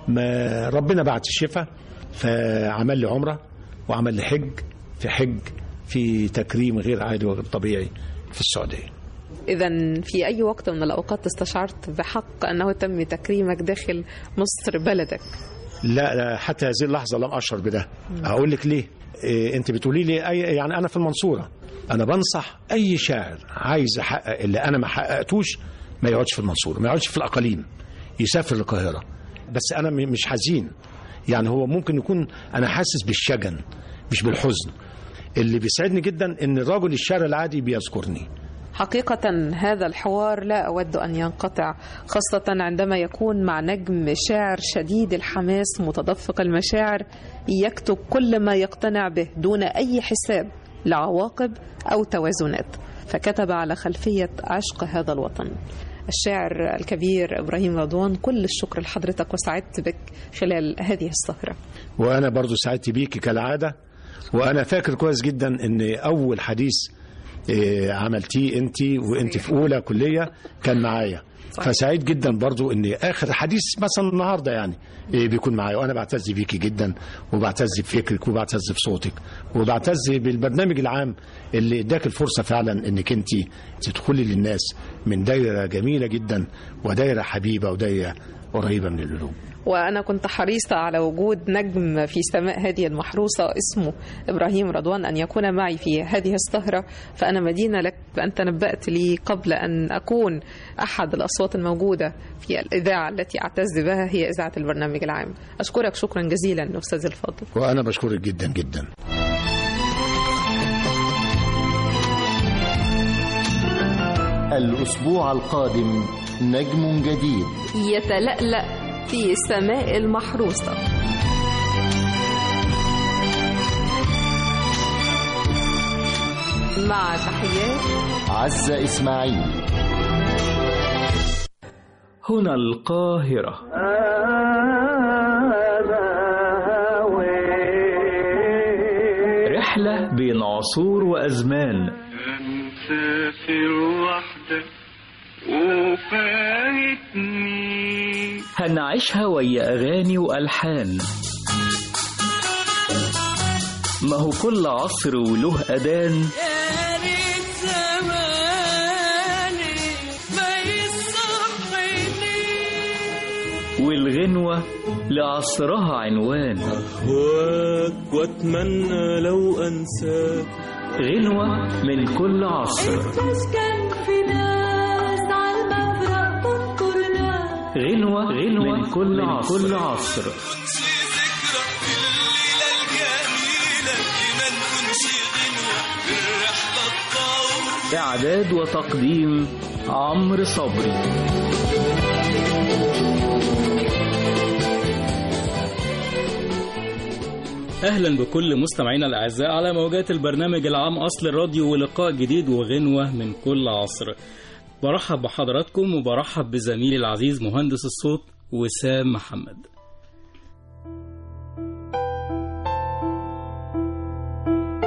Speaker 16: ما ربنا بعت الشفاء، فعمل لي عمره وعمل لي حج في حج في تكريم غير عادي وغير طبيعي في السعوديه.
Speaker 14: إذا في أي وقت من الأوقات استشعرت بحق أنه تم تكريمك داخل مصر بلدك؟
Speaker 16: لا, لا حتى هذه اللحظه لم اشعر بده. هقول لك ليه. إيه انت بتقولي لي أي يعني انا في المنصوره، أنا بنصح أي شاعر عايز يحقق اللي أنا ما حققتوش ما يقعدش في المنصورة، ما يقعدش في الأقاليم، يسافر القاهرة. بس أنا مش حزين، يعني هو ممكن يكون أنا حاسس بالشجن مش بالحزن. اللي بيسعدني جدا إن الراجل الشاعر العادي بيذكرني.
Speaker 14: حقيقة هذا الحوار لا أود أن ينقطع، خاصة عندما يكون مع نجم شاعر شديد الحماس متدفق المشاعر يكتب كل ما يقتنع به دون أي حساب لعواقب أو توازنات، فكتب على خلفية عشق هذا الوطن. الشاعر الكبير إبراهيم رضوان، كل الشكر لحضرتك وسعدت بك خلال هذه السهرة.
Speaker 16: وأنا برضو سعدت بيك كالعادة، وأنا فاكر كويس جدا أن أول حديث عملتيه أنت وأنت في أولى كلية كان معايا، فسعيد جدا برضو ان اخر حديث مثلا النهارده يعني بيكون معايا، وانا بعتز بيكي جدا وبعتز بفكرك وبعتز بصوتك وبعتز بالبرنامج العام اللي اداك الفرصه فعلا انك انت تدخلي للناس من دايره جميله جدا ودايره حبيبه ودايره قريبه من القلوب.
Speaker 14: وأنا كنت حريصة على وجود نجم في سماء هذه المحروسة اسمه إبراهيم رضوان أن يكون معي في هذه السهرة، فأنا مدينة لك بأن تنبأت لي قبل أن أكون أحد الأصوات الموجودة في الإذاعة التي أعتز بها هي إذاعة البرنامج العام. أشكرك شكرا جزيلا أستاذ الفاضل.
Speaker 16: وأنا بشكرك جدا جدا.
Speaker 12: الأسبوع القادم نجم جديد
Speaker 15: يتلألأ في السماء المحروسة. مع تحيات
Speaker 12: عزة إسماعيل.
Speaker 21: هنا القاهرة. رحلة بين عصور وأزمان،
Speaker 17: مسافر وحدك وفايتني،
Speaker 21: هنعيشها ويا أغاني وألحان. ما هو كل عصر وله أذان،
Speaker 17: يا ريت زماني ما يصحيني،
Speaker 21: والغنوة لعصرها عنوان.
Speaker 18: أهواك وأتمنى لو أنساك،
Speaker 21: غنوة من كل عصر. غنوة, غنوة من كل عصر, كل عصر. إعداد وتقديم عمرو صبري.
Speaker 22: أهلا بكل مستمعينا الأعزاء على موجات البرنامج العام أصل الراديو، ولقاء جديد وغنوة من كل عصر. برحب بحضراتكم وبرحب بزميلي العزيز مهندس الصوت وسام محمد.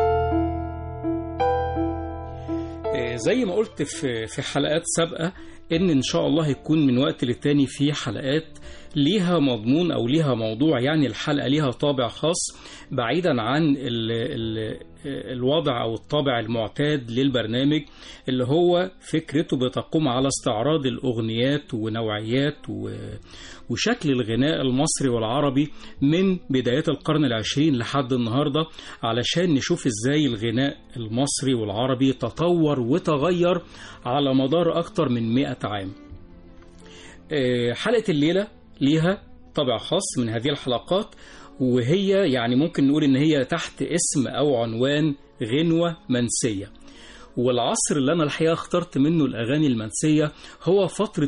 Speaker 22: زي ما قلت في في حلقات سابقة إن إن شاء الله هيكون من وقت للتاني في حلقات ليها مضمون أو ليها موضوع، يعني الحلقة ليها طابع خاص بعيدا عن ال ال الوضع أو الطابع المعتاد للبرنامج اللي هو فكرته بتقوم على استعراض الأغنيات ونوعيات وشكل الغناء المصري والعربي من بدايات القرن العشرين لحد النهاردة، علشان نشوف إزاي الغناء المصري والعربي تطور وتغير على مدار أكتر من مئة عام. حلقة الليلة ليها طابع خاص من هذه الحلقات، وهي يعني ممكن نقول إن هي تحت اسم أو عنوان غنوة منسية. والعصر اللي أنا الحقيقة اخترت منه الأغاني المنسية هو فترة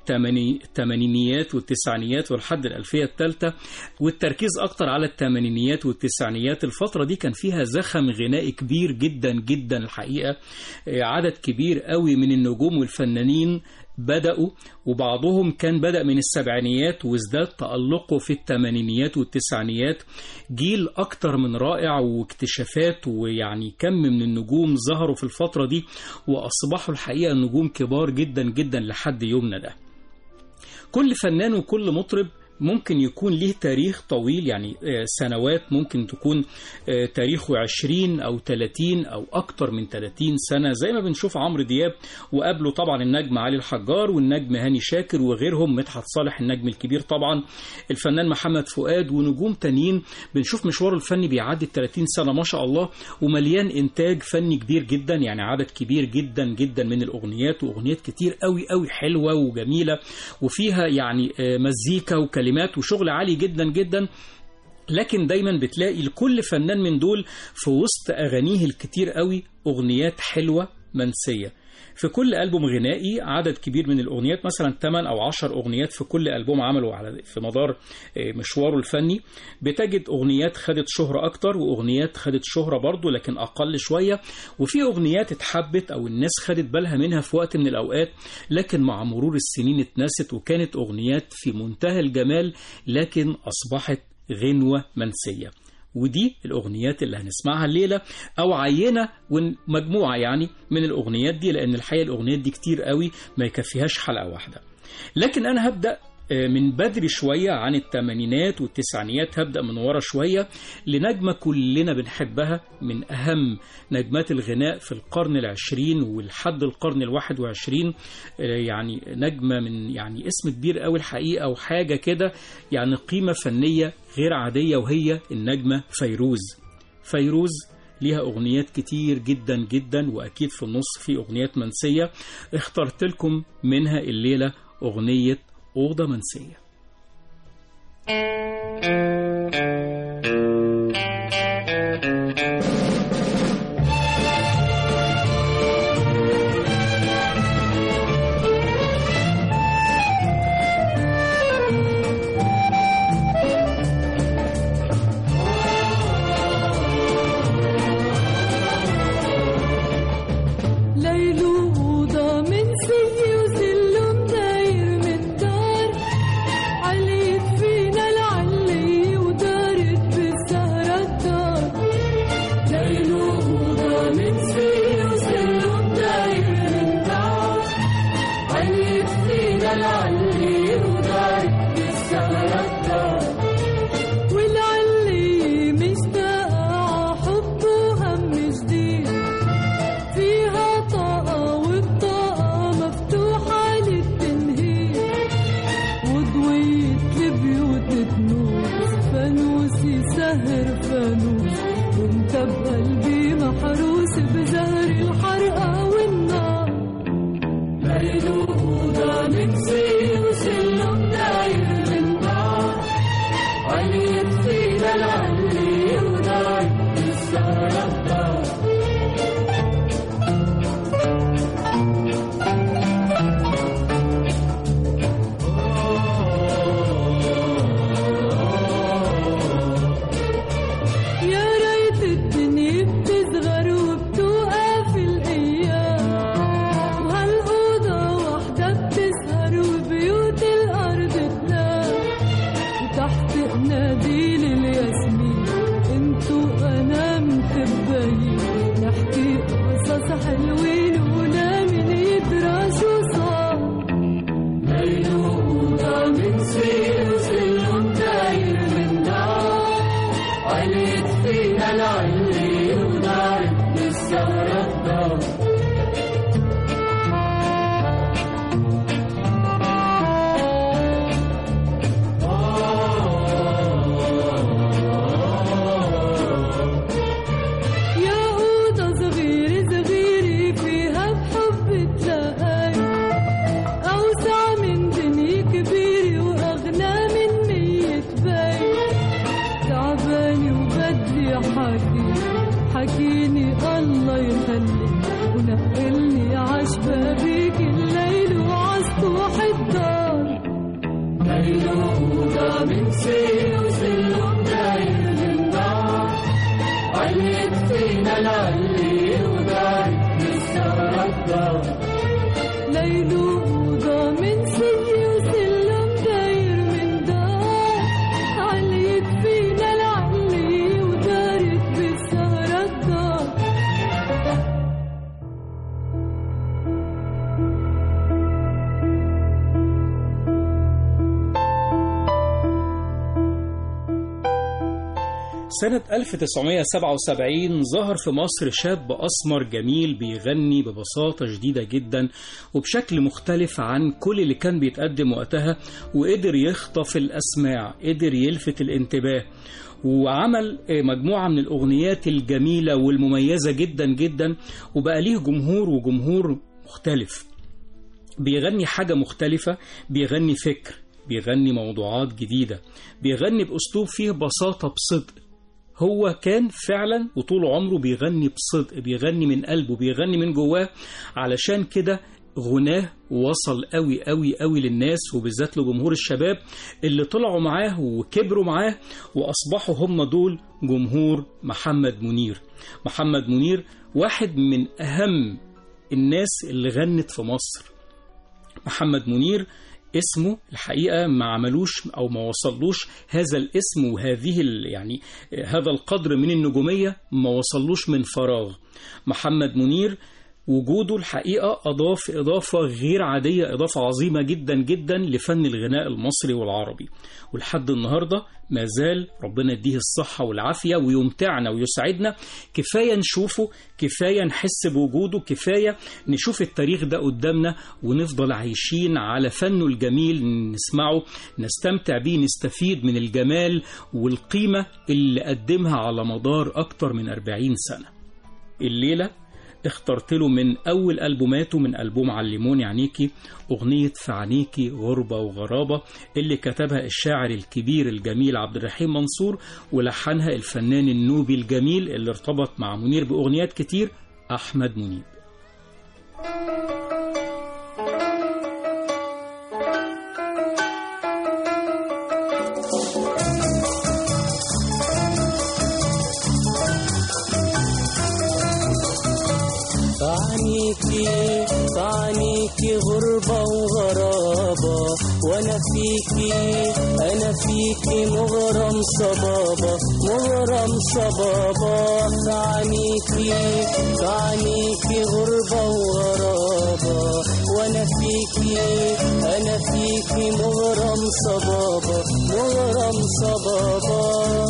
Speaker 22: الثمانينيات والتسعينيات والحد الألفية الثالثة، والتركيز أكتر على الثمانينيات والتسعينيات. الفترة دي كان فيها زخم غنائي كبير جدا جدا الحقيقة، عدد كبير قوي من النجوم والفنانين بدأوا، وبعضهم كان بدأ من السبعينيات وازداد تألقه في الثمانينيات والتسعينيات. جيل أكتر من رائع واكتشافات، ويعني كم من النجوم ظهروا في الفترة دي وأصبحوا الحقيقة نجوم كبار جدا جدا لحد يومنا ده. كل فنان وكل مطرب ممكن يكون ليه تاريخ طويل، يعني سنوات، ممكن تكون تاريخه عشرين أو ثلاثين أو أكتر من ثلاثين سنة، زي ما بنشوف عمرو دياب وقبله طبعا النجم علي الحجار والنجم هاني شاكر وغيرهم، مدحت صالح النجم الكبير طبعا، الفنان محمد فؤاد ونجوم تانيين. بنشوف مشواره الفني بيعدي ثلاثين سنة ما شاء الله، ومليان إنتاج فني كبير جدا، يعني عدد كبير جدا جدا من الأغنيات، وأغنيات كتير قوي قوي حلوة وجميلة وفيها يعني مزيكا وكلمات وشغل عالي جدا جدا. لكن دايما بتلاقي لكل فنان من دول في وسط أغانيه الكتير قوي أغنيات حلوة منسية. في كل ألبوم غنائي عدد كبير من الأغنيات، مثلا ثمانية أو عشر أغنيات في كل ألبوم عمله على في مدار مشواره الفني. بتجد أغنيات خدت شهرة أكتر وأغنيات خدت شهرة برضو لكن أقل شوية، وفي أغنيات اتحبت أو الناس خدت بالها منها في وقت من الأوقات، لكن مع مرور السنين اتنست وكانت أغنيات في منتهى الجمال لكن أصبحت غنوة منسية. ودي الأغنيات اللي هنسمعها الليلة، أو عينة ومجموعة يعني من الأغنيات دي، لأن الحقيقة الأغنيات دي كتير قوي ما يكفيهاش حلقة واحدة. لكن أنا هبدأ من بدري شوية عن الثمانينات والتسعينيات، هبدأ من ورا شوية لنجمة كلنا بنحبها، من أهم نجمات الغناء في القرن العشرين ولحد القرن الواحد وعشرين، يعني نجمة من يعني اسم كبير قوي الحقيقة وحاجة كده يعني قيمة فنية غير عادية، وهي النجمة فيروز. فيروز ليها أغنيات كتير جدا جدا، وأكيد في النص في أغنيات منسية. اخترت لكم منها الليلة أغنية أوضة منسية.
Speaker 2: تحت ناديل الياسمين انتو انا متبين الله يخليك ونقلني عشبة بيك الليل وعسطوح الدار. ليل وهدى من سير وسلم داير من نار عليك فينا العلي ودارك بالثغرة الدار. ليل وهدى من سير وسلم داير من دار عليك فينا العلي ودارك بالثغرة الدار.
Speaker 22: سنة ألف وتسعمائة وسبعة وسبعين ظهر في مصر شاب أسمر جميل بيغني ببساطة شديدة جدا وبشكل مختلف عن كل اللي كان بيتقدم وقتها، وقدر يخطف الأسماع، قدر يلفت الانتباه، وعمل مجموعة من الأغنيات الجميلة والمميزة جدا جدا، وبقى ليه جمهور وجمهور مختلف. بيغني حاجة مختلفة، بيغني فكر، بيغني موضوعات جديدة، بيغني بأسلوب فيه بساطة بصدق. هو كان فعلا وطول عمره بيغني بصدق، بيغني من قلبه، بيغني من جواه. علشان كده غناه وصل قوي قوي قوي للناس، وبالذات لجمهور الشباب اللي طلعوا معاه وكبروا معاه وأصبحوا هم دول جمهور محمد منير. محمد منير واحد من أهم الناس اللي غنت في مصر. محمد منير اسمه الحقيقة ما عملوش أو ما وصلوش هذا الاسم وهذه يعني هذا القدر من النجومية، ما وصلوش من فراغ. محمد منير وجوده الحقيقة أضاف إضافة غير عادية، إضافة عظيمة جدا جدا لفن الغناء المصري والعربي، ولحد النهاردة ما زال ربنا يديه الصحة والعافية ويمتعنا ويسعدنا. كفاية نشوفه، كفاية نحس بوجوده، كفاية نشوف التاريخ ده قدامنا ونفضل عايشين على فنه الجميل، نسمعه، نستمتع بيه، نستفيد من الجمال والقيمة اللي قدمها على مدار أكتر من أربعين سنة. الليلة اخترت له من أول ألبوماته، من ألبوم علموني عينيكي، أغنية في عينيكي غربة وغرابة اللي كتبها الشاعر الكبير الجميل عبد الرحيم منصور، ولحنها الفنان النوبي الجميل اللي ارتبط مع منير بأغنيات كتير، أحمد منيب.
Speaker 5: فعنيكي فعنيكي غربة وغرابة وانا فيكي انا فيكي مغرم صبابة مغرم صبابة. فعنيكي فعنيكي غربة وغرابة وانا فيكي انا فيكي مغرم صبابة مغرم صبابة.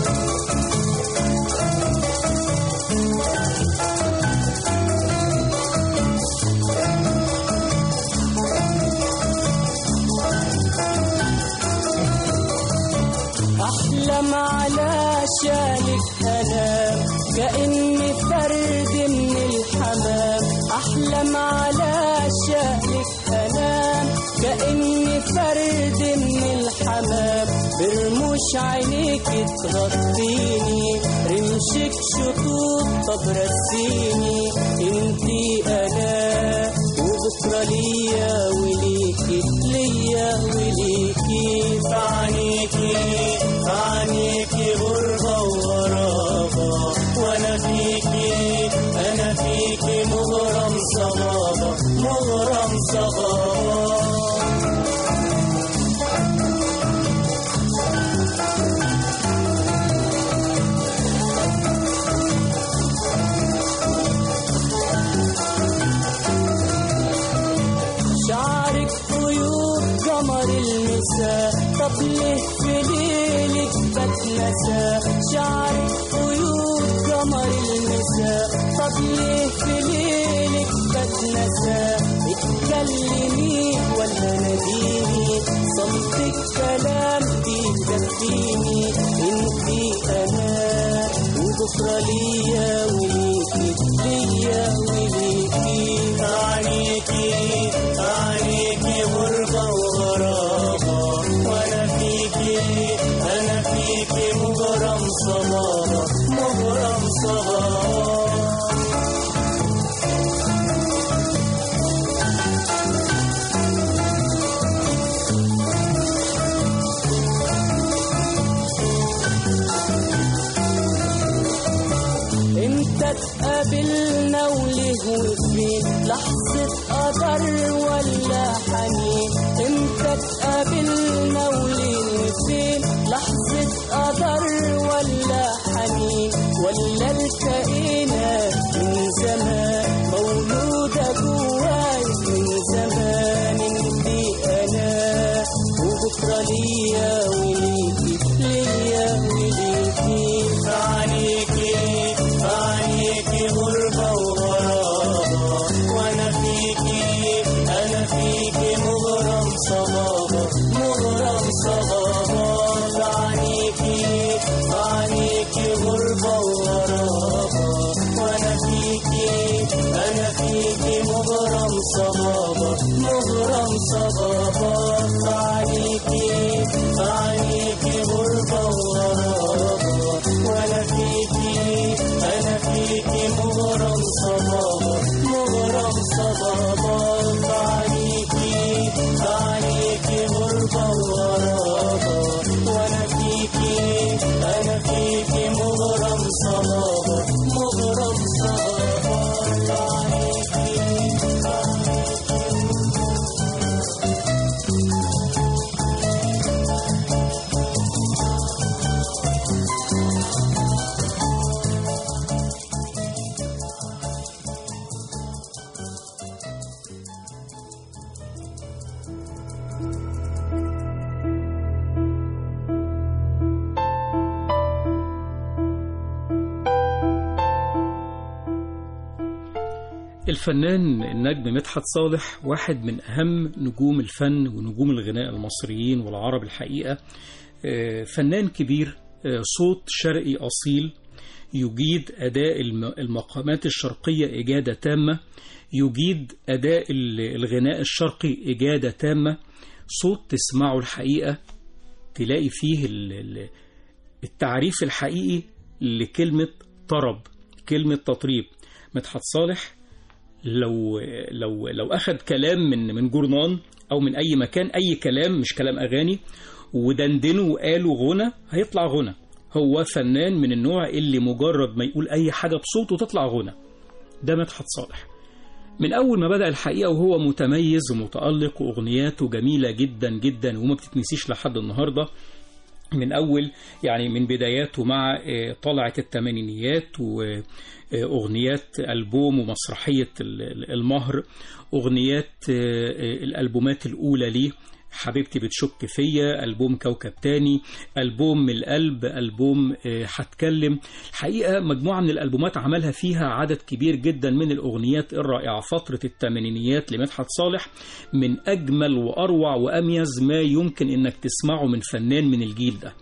Speaker 5: أحلم على شالك أنام كأني فرد من الحمام. أحلم على شالك أنام كأني فرد من الحمام. برموش عينيك تغطيني رمشك شطوط طب رسيني. انتي أنا وبكرة ليا وليكي ليا وليكي. فعنيكي فعنيكي غربة وغرابة وانا فيكي انا فيكي مغرم صبابة مغرم صبابة. شعرك طيور قمر المساء طب ليه في ليلك بتنسى. شعرك طيور قمر المساء طب ليه في ليلك بتنسى. اتكلمي ولا ناديني صمتك كلام بيدفيني. انتي انا وبكرة ليا وليكي ليا وليكي. فعنيكي فعنيكي غربة وغرابة وانا فيكي انا فيكي مغرم صبابة مغرم صبابة. اتقابلنا وليه وفين، لحظة قدر ولا حنين؟ امتى اتقابلنا وليه وفين، لحظة قدر ولا حنين؟ ولا التقينا من زمان مولودة جواي من زمان؟ انتي انا وبكرة ليا وليكي ليا وليكي، فعنيكي فعنيكي غربة وغرابة، وانا فيكي انا فيكي مغرم صبابة مغرم صبابة، فعنيكي فعنيكي غربة وغرابة، وانا فيكي انا فيكي مغرم صبابة مغرم صبابة، فعنيكي فعنيكي غربة وغرابة، وانا فيكي انا فيكي مغرم صبابة مغرم صبابة، فعنيكي فعنيكي غربة وغرابة، وانا فيكي انا فيكي مغرم صبابة مغرم صبابة، فعنيكي
Speaker 22: الفنان النجم مدحت صالح واحد من أهم نجوم الفن ونجوم الغناء المصريين والعرب الحقيقة. فنان كبير، صوت شرقي أصيل، يجيد أداء المقامات الشرقية إجادة تامة، يجيد أداء الغناء الشرقي إجادة تامة، صوت تسمعه الحقيقة تلاقي فيه التعريف الحقيقي لكلمة طرب، كلمة تطريب. مدحت صالح لو لو لو أخذ كلام من من جورنان أو من أي مكان، أي كلام مش كلام أغاني، ودندنه وقاله غنى، هيطلع غنى. هو فنان من النوع اللي مجرد ما يقول أي حاجة بصوته تطلع غنى. ده مدحت صالح من أول ما بدأ الحقيقة وهو متميز ومتألق، وأغنياته جميلة جدا جدا وما بتتنسيش لحد النهاردة. من أول يعني من بداياته مع طلعة الثمانينيات وأغنيات ألبوم ومسرحية المهر، أغنيات الألبومات الأولى ليه، حبيبتي بتشك فيا، ألبوم كوكب تاني، ألبوم من القلب، ألبوم هتكلم. الحقيقة مجموعة من الألبومات عملها فيها عدد كبير جدا من الأغنيات الرائعة. فترة الثمانينيات لمدحت صالح من أجمل وأروع وأميز ما يمكن أنك تسمعه من فنان من الجيل ده.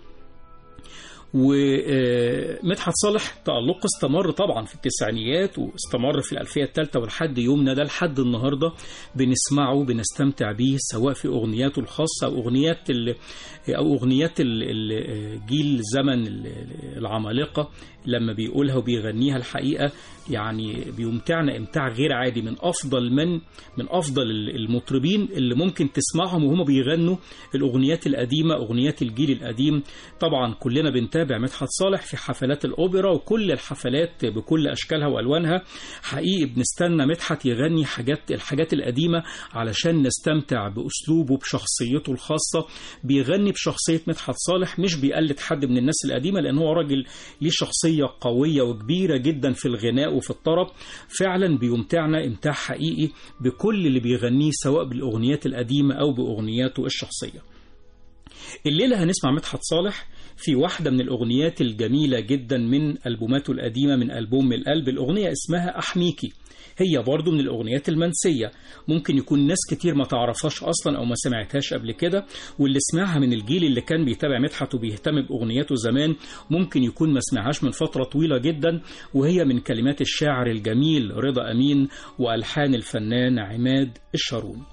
Speaker 22: ومدحت صالح تألقه استمر طبعا في التسعينيات، واستمر في الألفية الثالثة ولحد يومنا ده، لحد النهاردة بنسمعه بنستمتع به، سواء في أغنياته الخاصة أو أغنيات أو أغنيات الجيل زمن العمالقة لما بيقولها وبيغنيها. الحقيقة يعني بيمتعنا إمتاع غير عادي، من أفضل من من أفضل المطربين اللي ممكن تسمعهم وهم بيغنوا الأغنيات القديمة، أغنيات الجيل القديم. طبعا كلنا بنتابع مدحت صالح في حفلات الأوبرا وكل الحفلات بكل أشكالها وألوانها. حقيقي بنستنى مدحت يغني حاجات الحاجات القديمة علشان نستمتع بأسلوبه بشخصيته الخاصة. بيغني بشخصية مدحت صالح، مش بيقلد حد من الناس القديمة، لأن هو راجل ليه شخصية قوية وكبيرة جدا في الغناء وفي الطرب. فعلا بيمتعنا إمتاع حقيقي بكل اللي بيغنيه، سواء بالأغنيات القديمة أو بأغنياته الشخصية. الليلة هنسمع مدحت صالح في واحدة من الأغنيات الجميلة جدا من ألبوماته القديمة، من ألبوم من القلب. الأغنية اسمها أحميكي، هي برضو من الأغنيات المنسية، ممكن يكون ناس كتير ما تعرفهاش أصلا أو ما سمعتهاش قبل كده، واللي سمعها من الجيل اللي كان بيتابع مدحت وبيهتم بأغنياته زمان ممكن يكون ما سمعهاش من فترة طويلة جدا. وهي من كلمات الشاعر الجميل رضا أمين وألحان الفنان عماد الشاروني.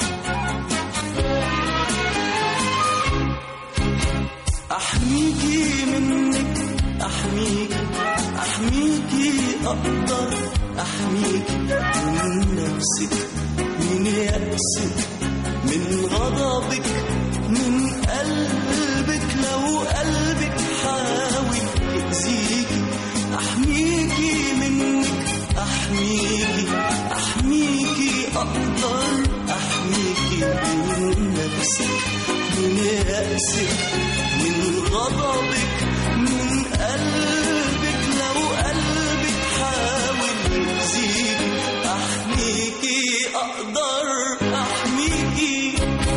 Speaker 5: أحميكي
Speaker 3: أقدر أحميك من نفسك، من يأسك، من غضبك، من قلبك. لو قلبك حاول يأذيكي أحميكي منك، أحميكي أحميكي أقدر أحميكي من نفسك، من يأسك، من غضبك، من قلبك. لو قلبك حاول يأذيكي أحميكي أقدر أحميكي.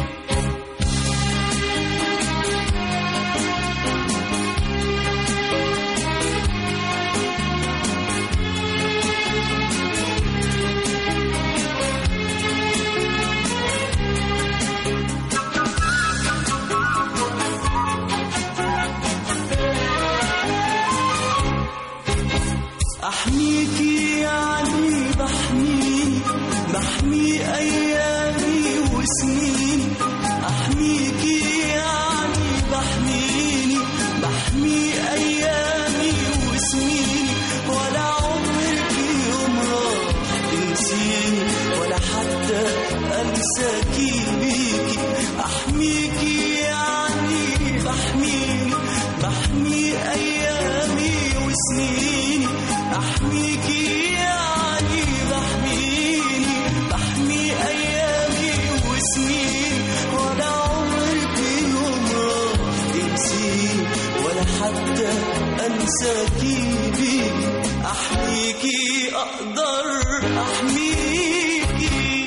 Speaker 3: أحميكي يعني بحميني، بحمي أيامي وسنيني. أحميكي يعني بحميني، بحمي أيامي وسنيني. ولا عمرك يوم راح تنسيني، ولا حتى أنساكي بيكي. أحميكي يعني بحميني، بحمي أيامي وسنيني. أحميكي يعني بحميني، بحمي أيامي وسنيني. ولا عمرك يوم راح تنسيني، ولا حتى أنساكي بيكي. أحميكي أقدر أحميكي.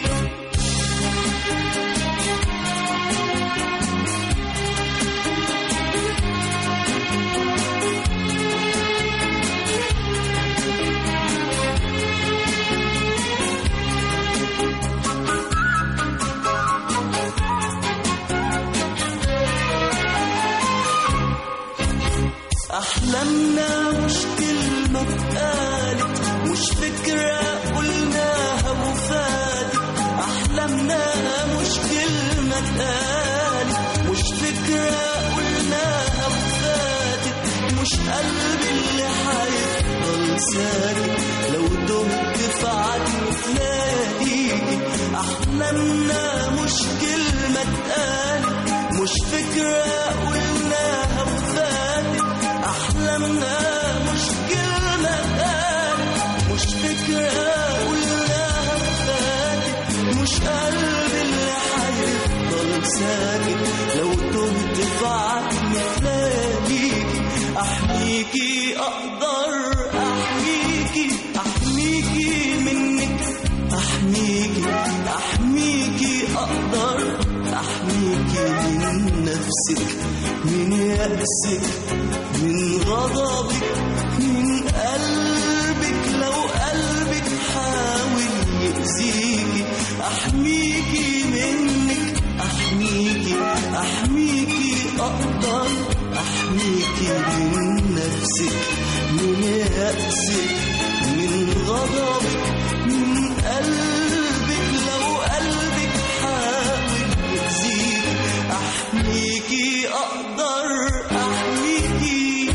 Speaker 3: أحلامنا مش كلمة اتقالت، مش فكرة قلناها وفاتت. أحلامنا مش كلمة اتقالت، مش فكرة قلناها وفاتت. مش قلبي اللي هيفضل ساكت لو دمت في عدم تلاقيكي. أحلامنا مش كلمة اتقالت، مش فكرة قلناها وفاتت. أحلامنا مش كلمة اتقالت، مش فكرة قلناها وفاتت. مش قلبي اللي هيفضل ساكت لو تهت في عدم تلاقيكي. أحميكي أقدر أحميكي، أحميكي منك، أحميكي أحميكي أقدر أحميكي من نفسك، من يأسك، من غضبك، من قلبك. لو قلبك حاول يأذيكي أحميكي منك، أحميكي أحميكي أقدر أحميكي من نفسك، من يأسك، من غضبك، من قلبك. لو قلبك حاول يأذيكي أحميكي أقدر أحميكي.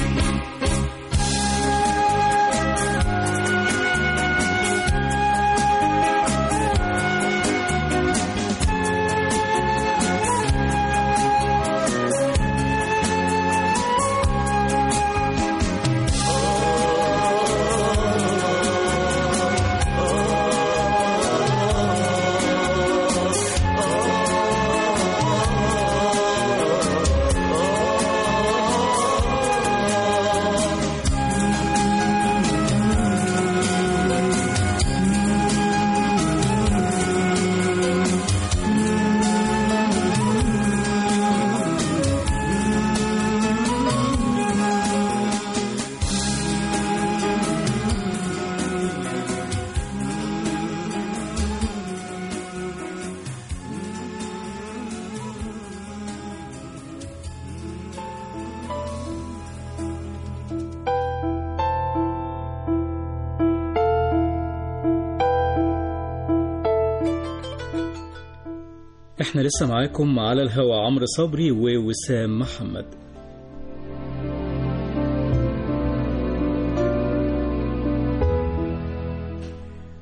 Speaker 22: احنا لسه معاكم على الهوا عمرو صبري ووسام محمد.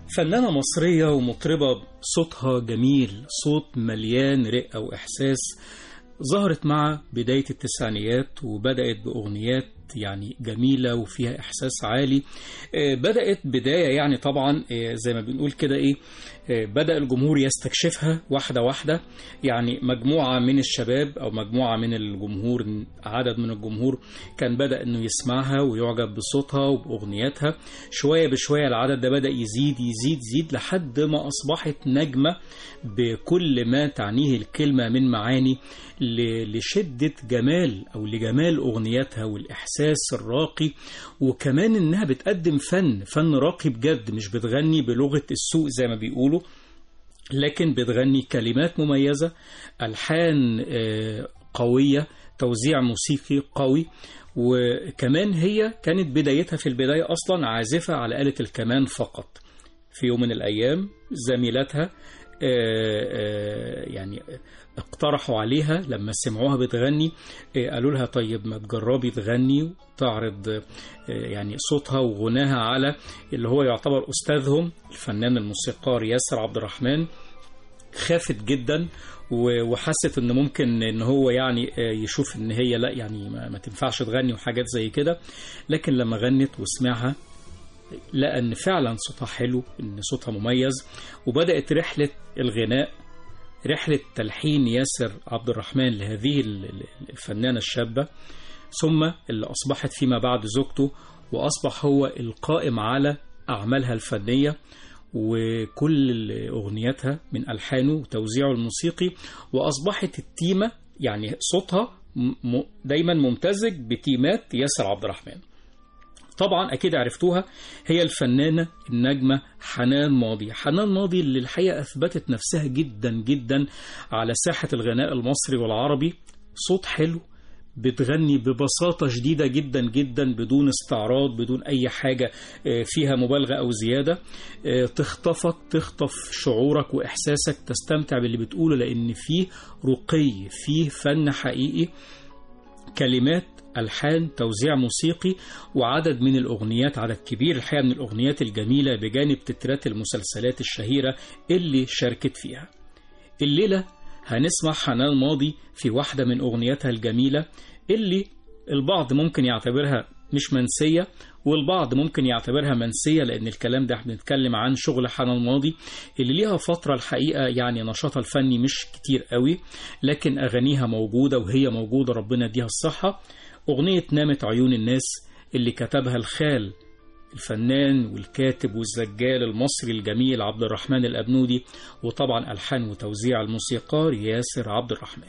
Speaker 22: فنانة مصرية ومطربة صوتها جميل، صوت مليان رقة وإحساس، ظهرت مع بداية التسعينيات وبدأت بأغنيات يعني جميلة وفيها إحساس عالي. بدأت بداية يعني طبعا زي ما بنقول كده إيه، بدأ الجمهور يستكشفها واحدة واحدة، يعني مجموعة من الشباب أو مجموعة من الجمهور، عدد من الجمهور كان بدأ أنه يسمعها ويعجب بصوتها وبأغنياتها. شوية بشوية العدد ده بدأ يزيد يزيد يزيد لحد ما أصبحت نجمة بكل ما تعنيه الكلمة من معاني، لشدة جمال أو لجمال أغنياتها والإحساس الراقي، وكمان إنها بتقدم فن فن راقي بجد، مش بتغني بلغة السوق زي ما بيقولوا، لكن بتغني كلمات مميزة، ألحان قوية، توزيع موسيقي قوي. وكمان هي كانت بدايتها في البداية أصلا عازفة على آلة الكمان فقط. في يوم من الأيام زميلتها يعني اقترحوا عليها لما سمعوها بتغني، قالوا لها طيب ما تجربي تغني وتعرض يعني صوتها وغناها على اللي هو يعتبر أستاذهم الفنان الموسيقار ياسر عبد الرحمن. خافت جدا وحست ان ممكن ان هو يعني يشوف ان هي لا يعني ما تنفعش تغني وحاجات زي كده، لكن لما غنت وسمعها لقى ان فعلا صوتها حلو، ان صوتها مميز، وبدأت رحلة الغناء، رحلة تلحين ياسر عبد الرحمن لهذه الفنانة الشابة، ثم اللي أصبحت فيما بعد زوجته، وأصبح هو القائم على أعمالها الفنية وكل أغنياتها من ألحانه وتوزيعه الموسيقي، وأصبحت التيمة يعني صوتها دايما ممتزج بتيمات ياسر عبد الرحمن. طبعا أكيد عرفتوها، هي الفنانة النجمة حنان ماضي. حنان ماضي اللي الحقيقة أثبتت نفسها جدا جدا على ساحة الغناء المصري والعربي. صوت حلو، بتغني ببساطة شديدة جدا جدا بدون استعراض، بدون أي حاجة فيها مبالغة أو زيادة، تخطفك تخطف شعورك وإحساسك، تستمتع باللي بتقوله، لأن فيه رقي، فيه فن حقيقي، كلمات، ألحان، توزيع موسيقي، وعدد من الأغنيات، عدد كبير الحقيقة من الأغنيات الجميلة بجانب تترات المسلسلات الشهيرة اللي شاركت فيها. الليلة هنسمع حنان ماضي في واحدة من أغنياتها الجميلة اللي البعض ممكن يعتبرها مش منسية والبعض ممكن يعتبرها منسية، لأن الكلام ده بنتكلم عن شغل حنان ماضي اللي ليها فترة الحقيقة يعني نشاطها الفني مش كتير قوي، لكن أغانيها موجودة وهي موجودة، ربنا يديها الصحة. أغنية نامت عيون الناس اللي كتبها الخال الفنان والكاتب والزجال المصري الجميل عبد الرحمن الأبنودي، وطبعا ألحان وتوزيع الموسيقار ياسر عبد الرحمن.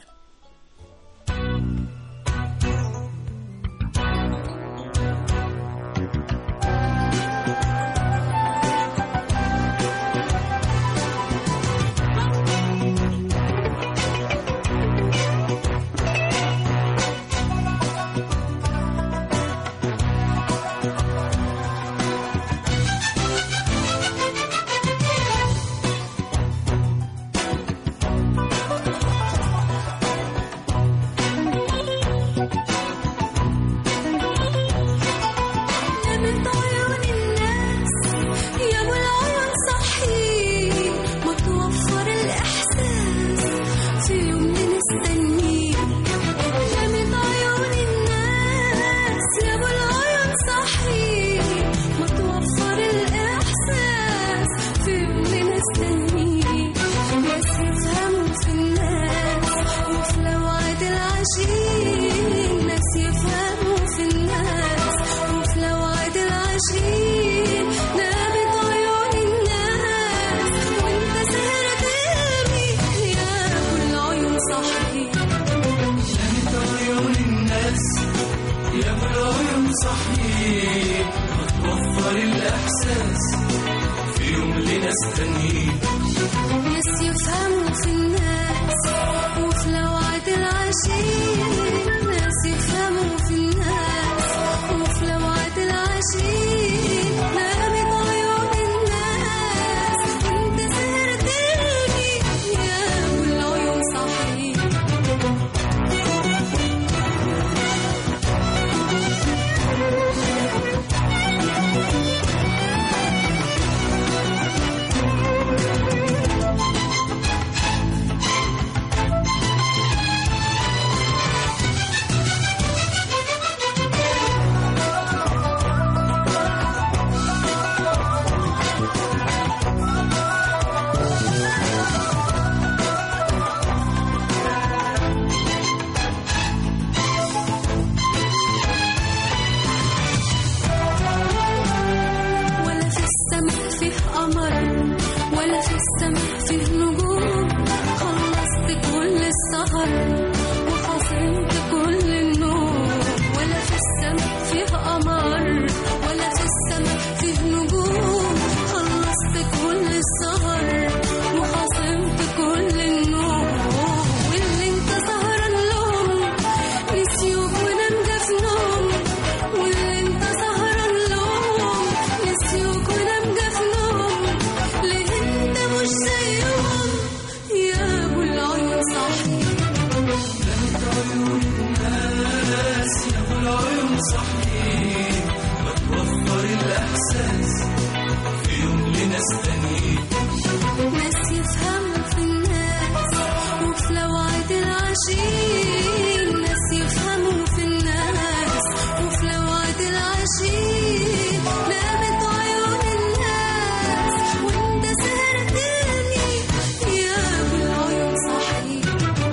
Speaker 3: ناس تانيين.
Speaker 2: ناس يفهموا في الناس وفي لوعة العشيق، ناس يفهموا في الناس وفي لوعة العشيق. نامت عيون الناس وانت سهرتني يا ابو العيون صحيح.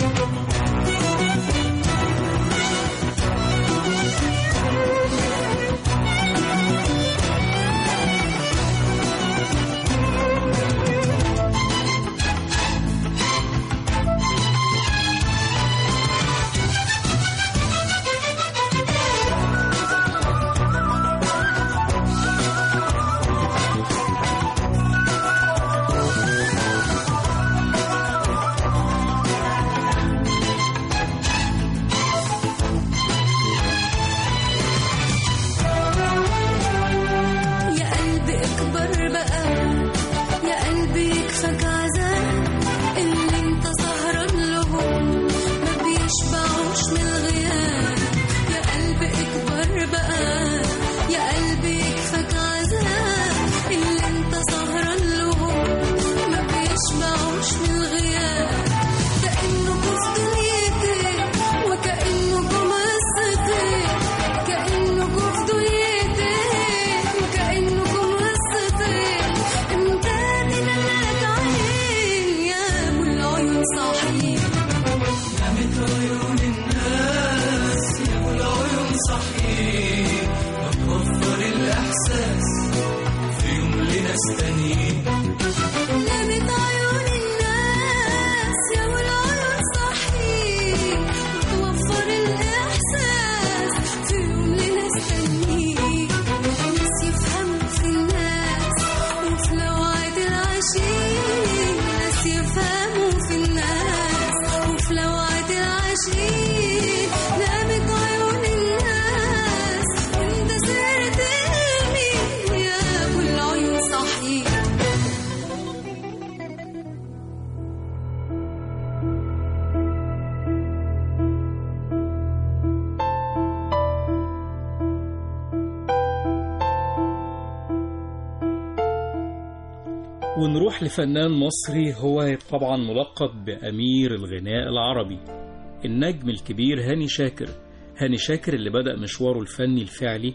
Speaker 22: ونروح لفنان مصري هو طبعا ملقب بأمير الغناء العربي، النجم الكبير هاني شاكر. هاني شاكر اللي بدأ مشواره الفني الفعلي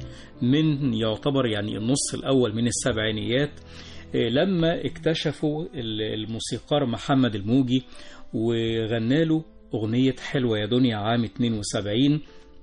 Speaker 22: من يعتبر يعني النص الأول من السبعينيات، لما اكتشفوا الموسيقار محمد الموجي وغناله أغنية حلوة يا دنيا عام اتنين وسبعين.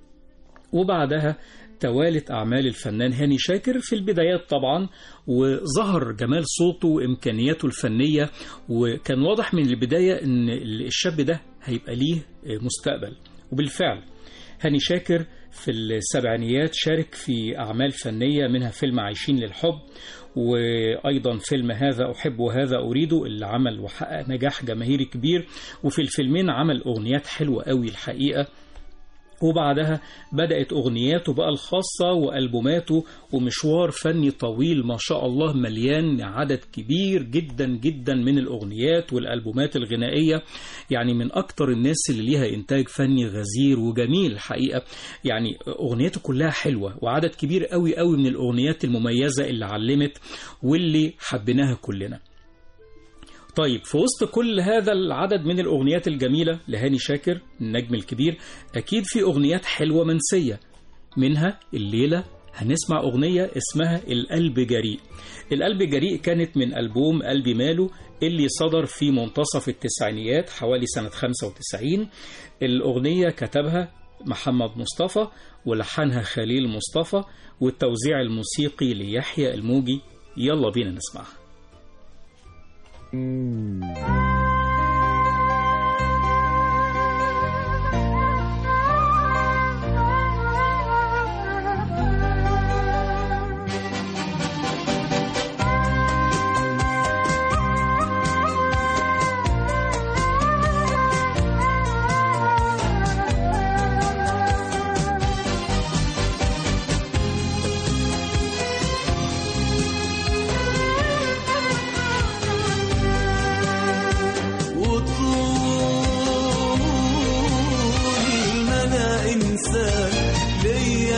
Speaker 22: وبعدها توالت أعمال الفنان هاني شاكر في البدايات طبعا، وظهر جمال صوته وإمكانياته الفنية، وكان واضح من البداية أن الشاب ده هيبقى ليه مستقبل. وبالفعل هاني شاكر في السبعينيات شارك في أعمال فنية، منها فيلم عايشين للحب، وأيضا فيلم هذا أحب وهذا أريد اللي عمل وحقق نجاح جماهيري كبير. وفي الفيلمين عمل أغنيات حلوة قوي الحقيقة. وبعدها بدأت أغنياته بقى الخاصة وألبوماته، ومشوار فني طويل ما شاء الله مليان عدد كبير جدا جدا من الأغنيات والألبومات الغنائية. يعني من أكتر الناس اللي ليها إنتاج فني غزير وجميل الحقيقة. يعني أغنياته كلها حلوة، وعدد كبير قوي قوي من الأغنيات المميزة اللي علمت واللي حبيناها كلنا. طيب، في وسط كل هذا العدد من الأغنيات الجميلة لهاني شاكر النجم الكبير، أكيد في أغنيات حلوة منسية. منها الليلة هنسمع أغنية اسمها القلب جريء. القلب جريء كانت من ألبوم قلبي ماله اللي صدر في منتصف التسعينيات حوالي سنة خمسة وتسعين. الأغنية كتبها محمد مصطفى ولحنها خليل مصطفى، والتوزيع الموسيقي ليحيى الموجي. يلا بينا نسمعها.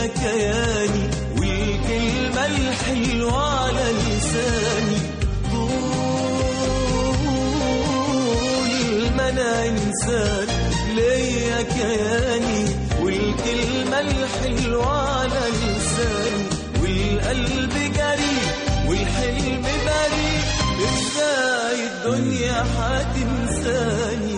Speaker 3: كياني والكلمة الحلوة على لساني، طول إنسان ليا كياني، والكلمة الحلوة على لساني، والقلب جريء والحلم بريء، إزاي الدنيا هتنساني؟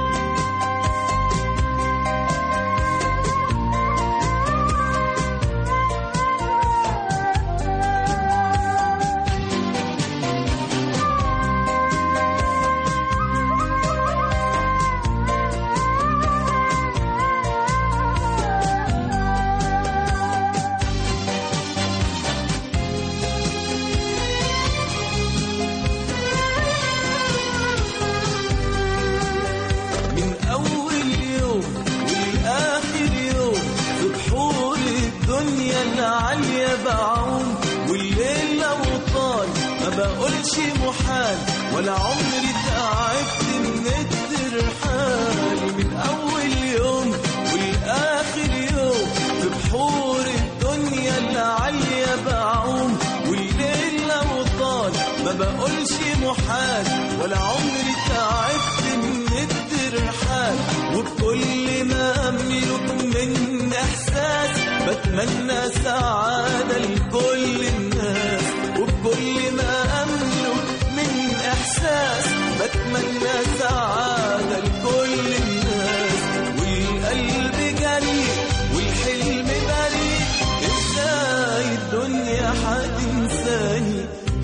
Speaker 3: بقولش محال ولا عمري تعبت من الترحال، من أول يوم والآخر يوم في بحور الدنيا العالية بعوم، والليل لو طال ما بقولش محال ولا عمري تعبت من الترحال، وبكل ما أملك من إحساس بتمنى سعادة لكل الناس، وبكل ما أملك من إحساس بتمنى سعادة لكل الناس، والقلب جريء والحلم بريء، إزاي الدنيا هتنساني؟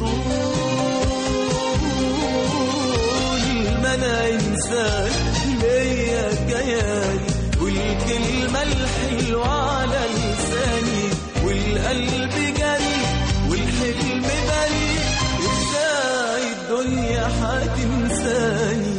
Speaker 3: طول ما أنا إنسان ليا كياني، والكلمة الحلوة على لساني، والقلب جريء والحلم بريء، إزاي الدنيا هتنساني؟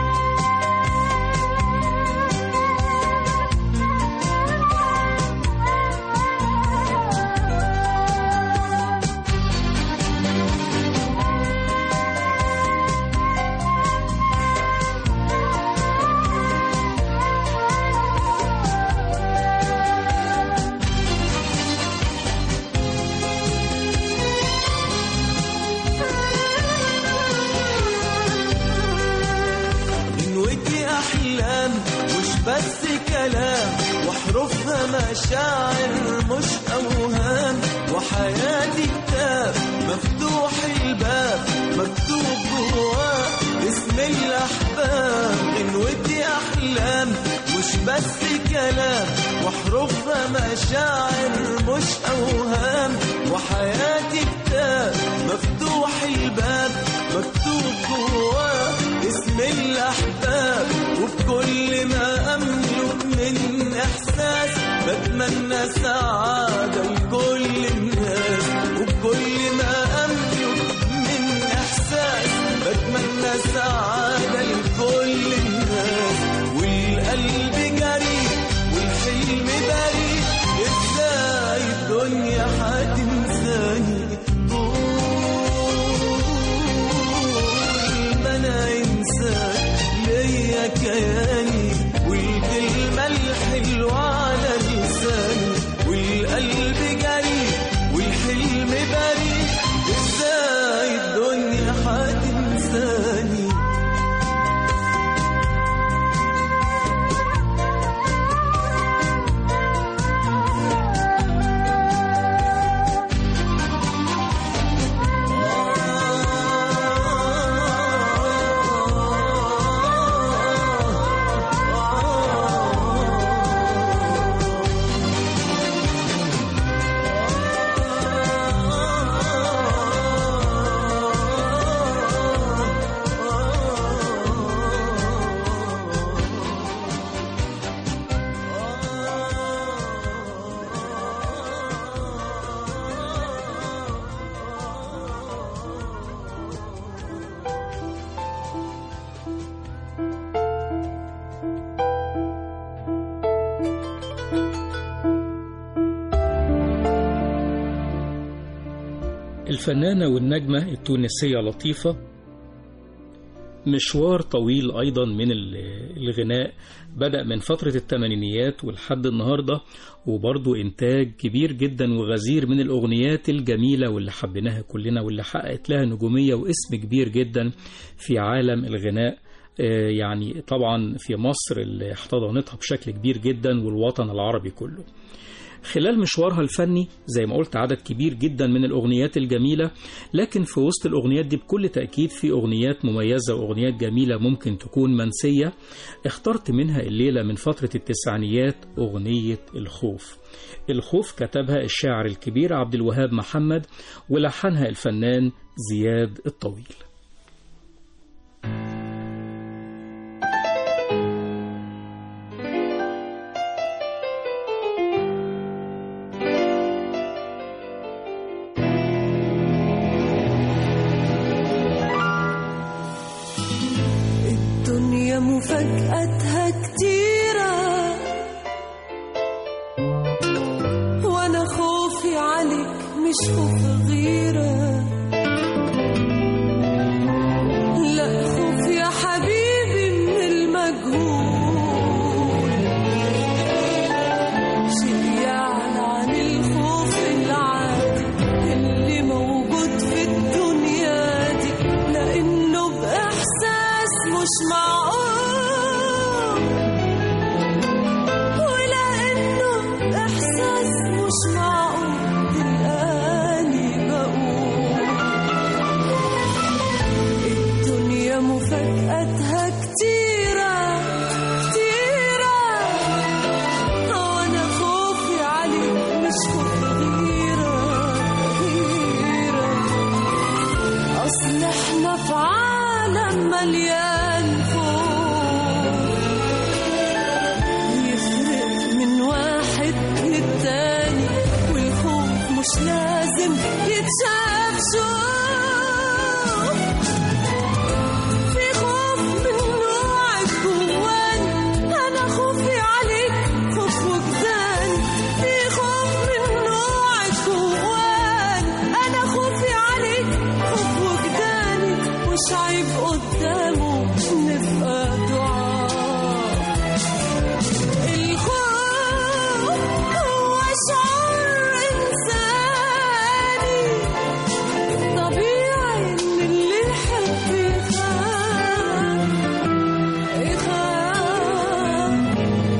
Speaker 3: بس كلام واحرفها مشاعر مش أوهام، وحياتي كتاب مفتوح الباب مكتوب جواه اسم الأحباب، غنوتي أحلام مش بس كلام واحرفها مشاعر مش أوهام، وحياتي كتاب مفتوح الباب مكتوب جواه اسم الأحباب، وبكل ما أملك من إحساس بتمنى سعادة لكل الناس، وبكل ما أملك من إحساس بتمنى سعادة لكل الناس، والقلب جريء والحلم بريء، إزاي الدنيا هتنساني؟ طول ما أنا إنسان ليا كياني، والكلمة الحلوة على لساني، والقلب جريء والحلم بريء، إزاي الدنيا هتنساني؟
Speaker 22: الفنانة والنجمة التونسية لطيفة، مشوار طويل أيضا من الغناء بدأ من فترة الثمانينيات ولحد النهاردة، وبرضو إنتاج كبير جدا وغزير من الأغنيات الجميلة واللي حبيناها كلنا واللي حققت لها نجومية واسم كبير جدا في عالم الغناء يعني طبعا في مصر اللي احتضنتها بشكل كبير جدا والوطن العربي كله. خلال مشوارها الفني زي ما قلت عدد كبير جدا من الأغنيات الجميلة، لكن في وسط الأغنيات دي بكل تأكيد في أغنيات مميزة وأغنيات جميلة ممكن تكون منسية. اخترت منها الليلة من فترة التسعينيات أغنية الخوف. الخوف كتبها الشاعر الكبير عبد الوهاب محمد ولحنها الفنان زياد الطويل.
Speaker 2: مفاجأتها كتيرة وانا خوفي عليك مش خوف غيرة، لا خوف يا حبيبي من المجهول، شيء يعلى عن الخوف العادي اللي موجود في الدنيا دي، لأنه بإحساس مش معقول، مفاجأتها كتيرة كتيرة وانا خوفي عليك مش خوف غيرة غيرة، اصل احنا في عالم مليان خوف، يفرق من واحد للتاني، والخوف مش لازم يتشاف شوف، عيب قدامه نبقى دعاء. الخوف هو شعور إنساني طبيعي، إن اللي يحب يخاف يخاف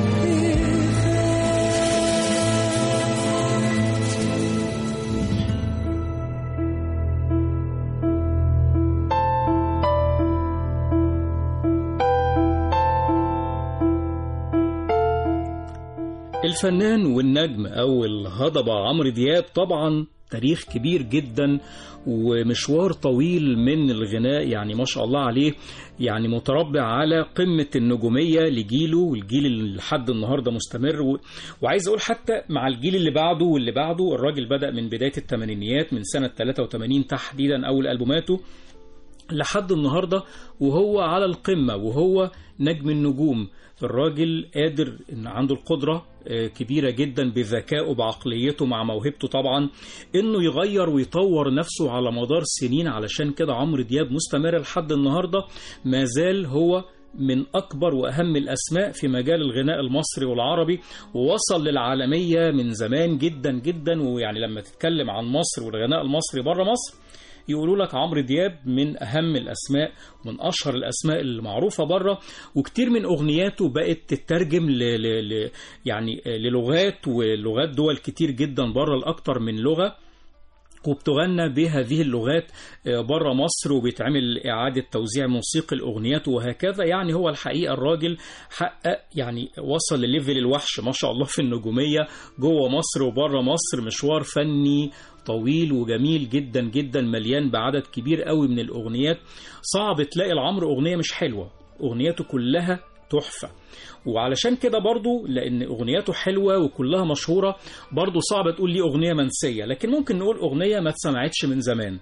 Speaker 22: الفنان والنجم أو الهضبة عمرو دياب طبعا تاريخ كبير جدا ومشوار طويل من الغناء، يعني ما شاء الله عليه، يعني متربع على قمة النجومية لجيله والجيل اللي لحد النهاردة مستمر و... وعايز أقول حتى مع الجيل اللي بعده واللي بعده. الراجل بدأ من بداية الثمانينيات من سنة ثلاثة وثمانين تحديدا أول ألبوماته لحد النهاردة وهو على القمة وهو نجم النجوم. الراجل قادر إن عنده القدرة كبيرة جدا بذكائه بعقليته مع موهبته طبعا إنه يغير ويطور نفسه على مدار سنين، علشان كده عمرو دياب مستمر لحد النهاردة، ما زال هو من أكبر وأهم الأسماء في مجال الغناء المصري والعربي، ووصل للعالمية من زمان جدا جدا. ويعني لما تتكلم عن مصر والغناء المصري بره مصر يقولوا لك عمرو دياب من أهم الأسماء ومن أشهر الأسماء المعروفة بره، وكتير من أغنياته بقت تترجم ل... ل... ل... يعني للغات ولغات دول كتير جدا بره، لأكتر من لغة، وبتغنى بهذه اللغات بره مصر، وبيتعمل إعادة توزيع موسيقى الأغنيات وهكذا. يعني هو الحقيقة الراجل حقق يعني وصل لليفل الوحش ما شاء الله في النجومية جوه مصر وبره مصر. مشوار فني طويل وجميل جدا جدا مليان بعدد كبير قوي من الأغنيات. صعب تلاقي العمر أغنية مش حلوة، أغنياته كلها تحفة. وعلشان كده برضو لأن أغنياته حلوة وكلها مشهورة برضو صعب تقول لي أغنية منسية، لكن ممكن نقول أغنية ما تسمعتش من زمان.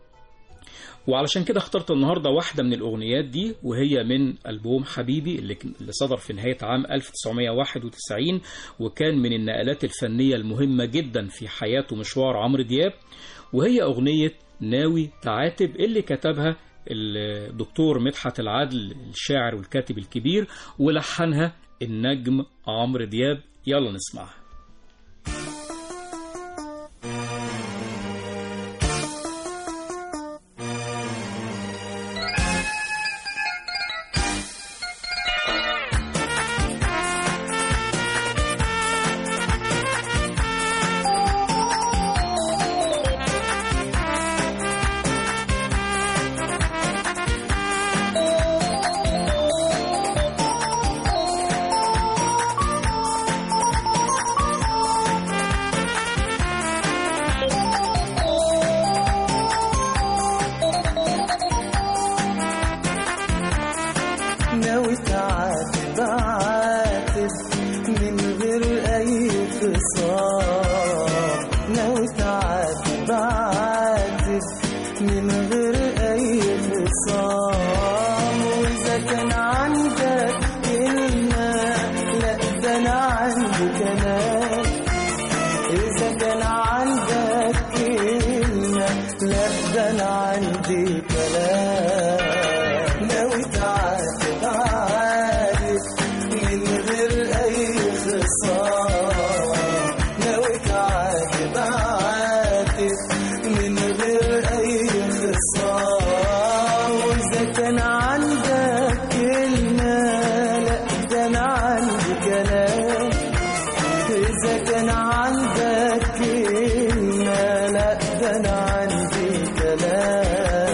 Speaker 22: وعلشان كده اخترت النهاردة واحدة من الأغنيات دي، وهي من ألبوم حبيبي اللي صدر في نهاية عام ألف وتسعمائة وواحد وتسعين، وكان من النقلات الفنية المهمة جدا في حياة ومشوار عمرو دياب، وهي أغنية ناوي تعاتب اللي كتبها الدكتور مدحت العدل الشاعر والكاتب الكبير، ولحنها النجم عمرو دياب. يلا نسمعها.
Speaker 3: تعاتب عاتب من غير أي خصام، وإذا كان عندك كلمة لا ده أنا عندي كلام، إذا كان عندك كلمة لا ده أنا عندي كلام. ناوي تعاتب عاتب من غير أي خصام، ناوي تعاتب عاتب من غير أي خصام، وإذا كان عندك كلمة لا ده أنا عندي كلام، إذا كان عندك كلمة لا ده أنا عندي كلام.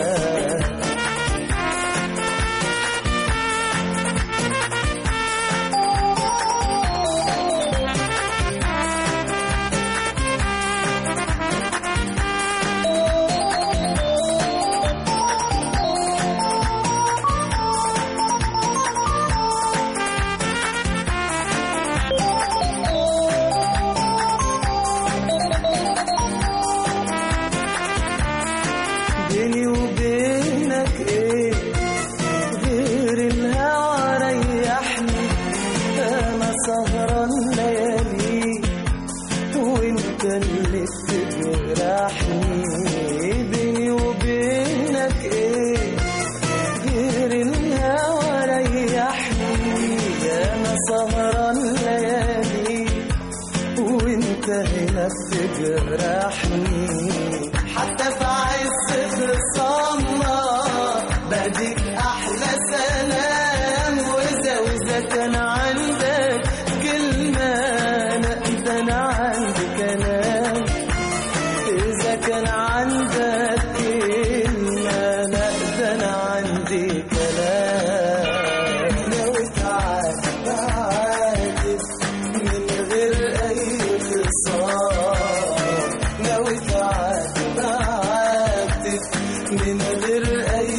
Speaker 3: بيني وبينك ايه غير الهوى ريحني، انا سهران ليالي وانت اللي بتجرحني. بيني وبينك ايه غير الهوى ريحني، انا سهران ليالي وانت هنا بتجرحني. حتى في عز خصامنا بديك احلى سلام، واذا واذا كان عندك كلمه لا ده انا عندي كلام، اذا كان عندك كلمه لا ده انا عندي كلام. ناوي تعاتب عاتب من غير اي خصام، ناوي تعاتب عاتب من غير أي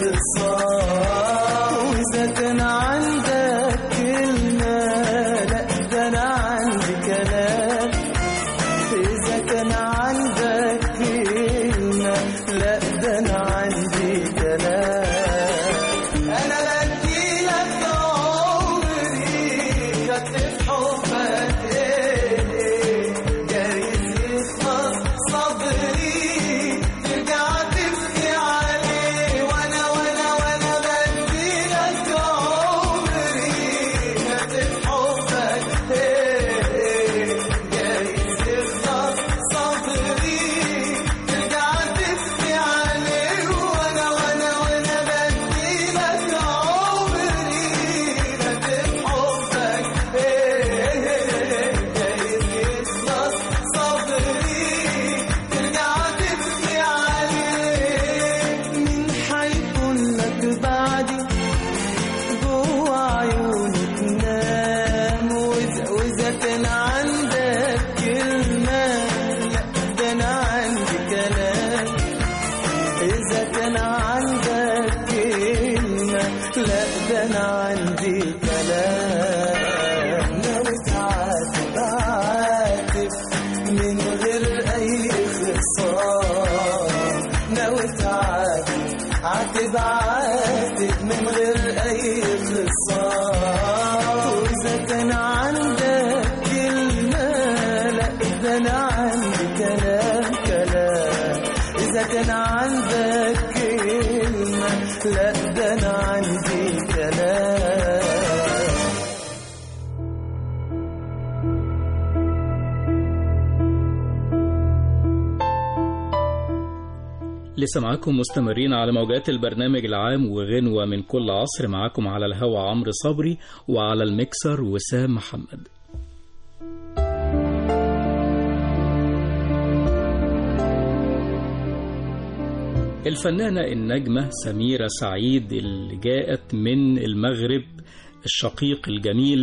Speaker 3: خصام، وإذا كان عندك كلمة لا ده أنا عندي كلام، إذا كان عندك كلمة لا ده أنا عندي كلام. أنا بديلك عمري خدت في حبك إيه، جايز يخلص صبري ترجع تبكي عليه، وانا وانا وانا بديلك عمري خدت في حبك ايه، جايز يخلص صبري ترجع تبكي عليه، وانا وانا وانا بديلك عمري خدت في حبك ايه، جايز يخلص صبري ترجع تبكي عليه. مين حيكون لك بعدي جوا عيوني تنام، وإذا وإذا كان عندك كلمة لا ده أنا عندي كلام، إذا كان عندك كلمة لا ده أنا عندي كلام. ناوي تعاتب عاتب من غير أي خصام، ناوي تعاتب عاتب عاتب من غير أي خصام، وإذا كان عندك كلمة لا ده أنا عندي كلام كلام، إذا كان عندك كلمة لا ده أنا عندي كلام.
Speaker 22: لسه معاكم مستمرين على موجات البرنامج العام وغنوة من كل عصر. معاكم على الهوا عمرو صبري، وعلى المكسر وسام محمد. الفنانة النجمة سميرة سعيد اللي جاءت من المغرب الشقيق الجميل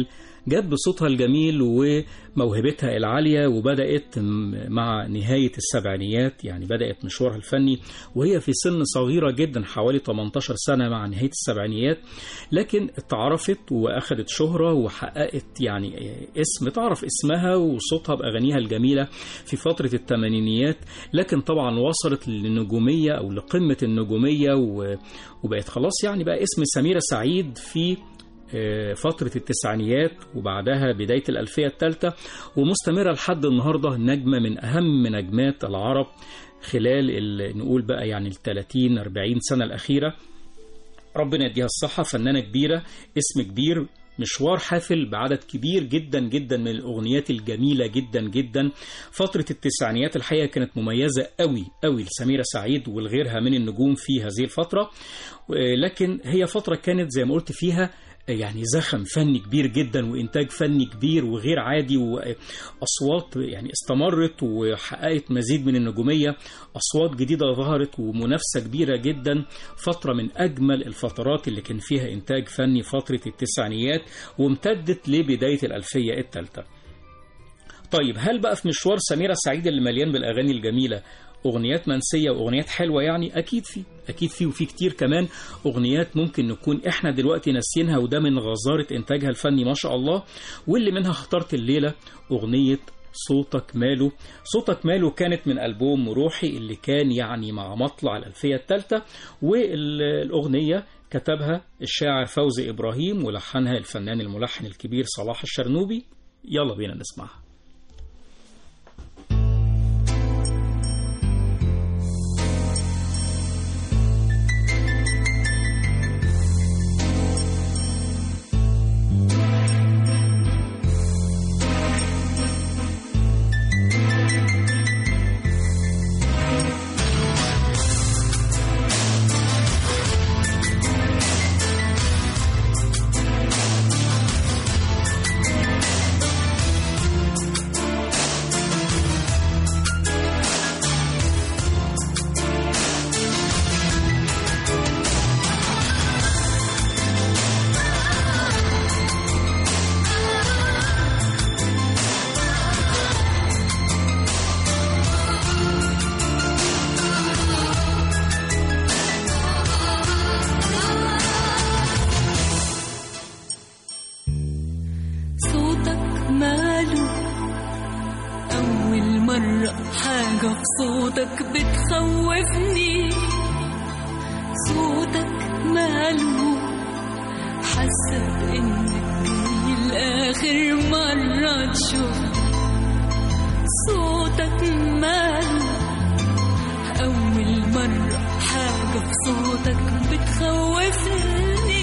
Speaker 22: جت بصوتها الجميل وموهبتها العالية، وبدأت مع نهاية السبعينيات، يعني بدأت مشوارها الفني وهي في سن صغيرة جدا حوالي ثمانية عشر سنة مع نهاية السبعينيات، لكن اتعرفت وأخذت شهرة وحققت يعني اسم، تعرف اسمها وصوتها بأغانيها الجميلة في فترة الثمانينيات، لكن طبعا وصلت للنجومية أو لقمة النجومية وبقت خلاص يعني بقى اسم سميرة سعيد في فترة التسعينيات وبعدها بداية الألفية الثالثة، ومستمرة لحد النهاردة نجمة من أهم نجمات العرب خلال نقول بقى يعني الثلاثين أربعين سنة الأخيرة. ربنا يديها الصحة، فنانة كبيرة، اسم كبير، مشوار حافل بعدد كبير جدا جدا من الأغنيات الجميلة جدا جدا. فترة التسعينيات الحقيقة كانت مميزة قوي قوي لسميرة سعيد ولغيرها من النجوم في هذه الفترة، لكن هي فترة كانت زي ما قلت فيها يعني زخم فني كبير جدا وإنتاج فني كبير وغير عادي، وأصوات يعني استمرت وحققت مزيد من النجومية، أصوات جديدة ظهرت ومنافسة كبيرة جدا. فترة من أجمل الفترات اللي كان فيها إنتاج فني فترة التسعينيات وامتدت لبداية الألفية الثالثة. طيب هل بقى في مشوار سميرة سعيد اللي مليان بالأغاني الجميلة أغنيات منسية وأغنيات حلوة؟ يعني أكيد في أكيد في وفي كتير كمان أغنيات ممكن نكون إحنا دلوقتي ناسينها، وده من غزارة إنتاجها الفني ما شاء الله. واللي منها اخترت الليلة أغنية صوتك ماله. صوتك ماله كانت من ألبوم روحي اللي كان يعني مع مطلع الألفية الثالثة، والأغنية كتبها الشاعر فوزي إبراهيم ولحنها الفنان الملحن الكبير صلاح الشرنوبي. يلا بينا نسمعها.
Speaker 2: صوتك بتخوفني، صوتك ماله، حاسة انك جاي الآخر مرة تشوف. صوتك ماله، أول مرة حاجة في صوتك بتخوفني.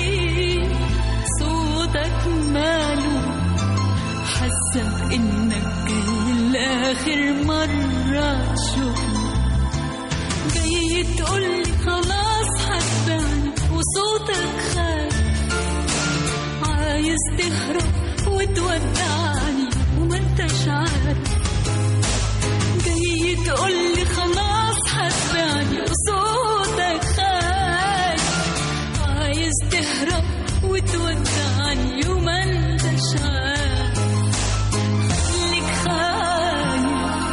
Speaker 2: صوتك ماله، حاسة انك جاي الآخر مرة تشوف. جاي تقولي خلاص هتبعني وصوتك خايف، عايز تهرب وتودعني وما انتش عارف. جاي تقولي خلاص هتبعني وصوتك خايف، عايز تهرب وتودعني وما انتش عارف. خليك خايف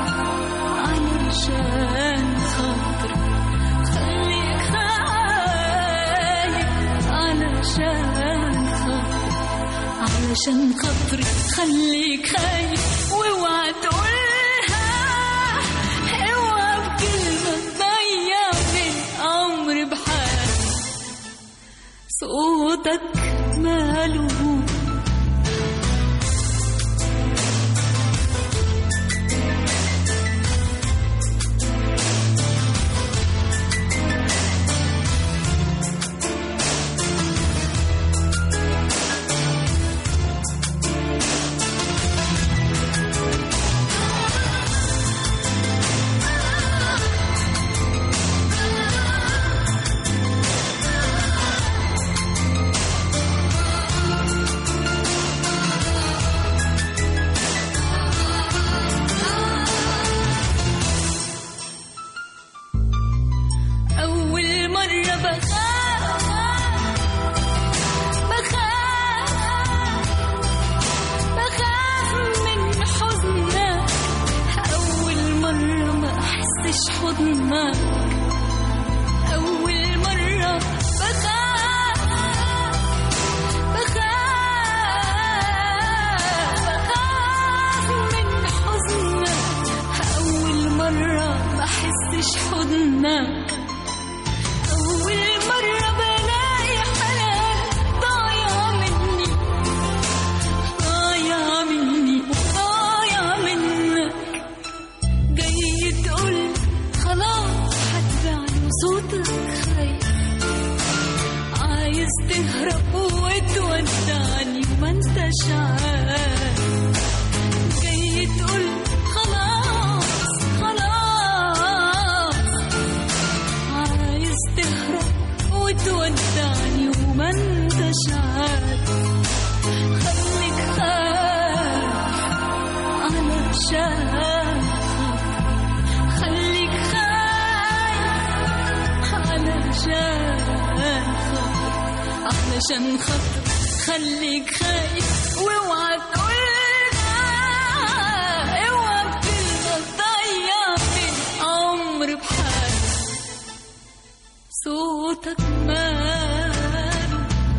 Speaker 2: علشان خاطري، خليك خايف علشان خاطري، علشان خاطري خليك خايف. واوعى تقولها، اوعى بكلمة تضيع من عمري بحال. صوتك ماله، حسش حضنك أول مرة بخاف بخاف بخاف من حزنك أول مرة بحسش حضنك أول مرة بلاقي حنان ضايع مني ضايع مني ضايع منك جاي تقول خلاص هتبعني وصوتك خايف عايز تهرب وتودعني وما انتش عارف جاي تقول خلاص خلاص عايز تهرب وتودعني وما انتش عارف خليك خايف علشان خليك خايف علشان علشان خاطر خليك خايف واوعى تقولها اوعى تفضل تضيع في عمر بحال صوتك ماله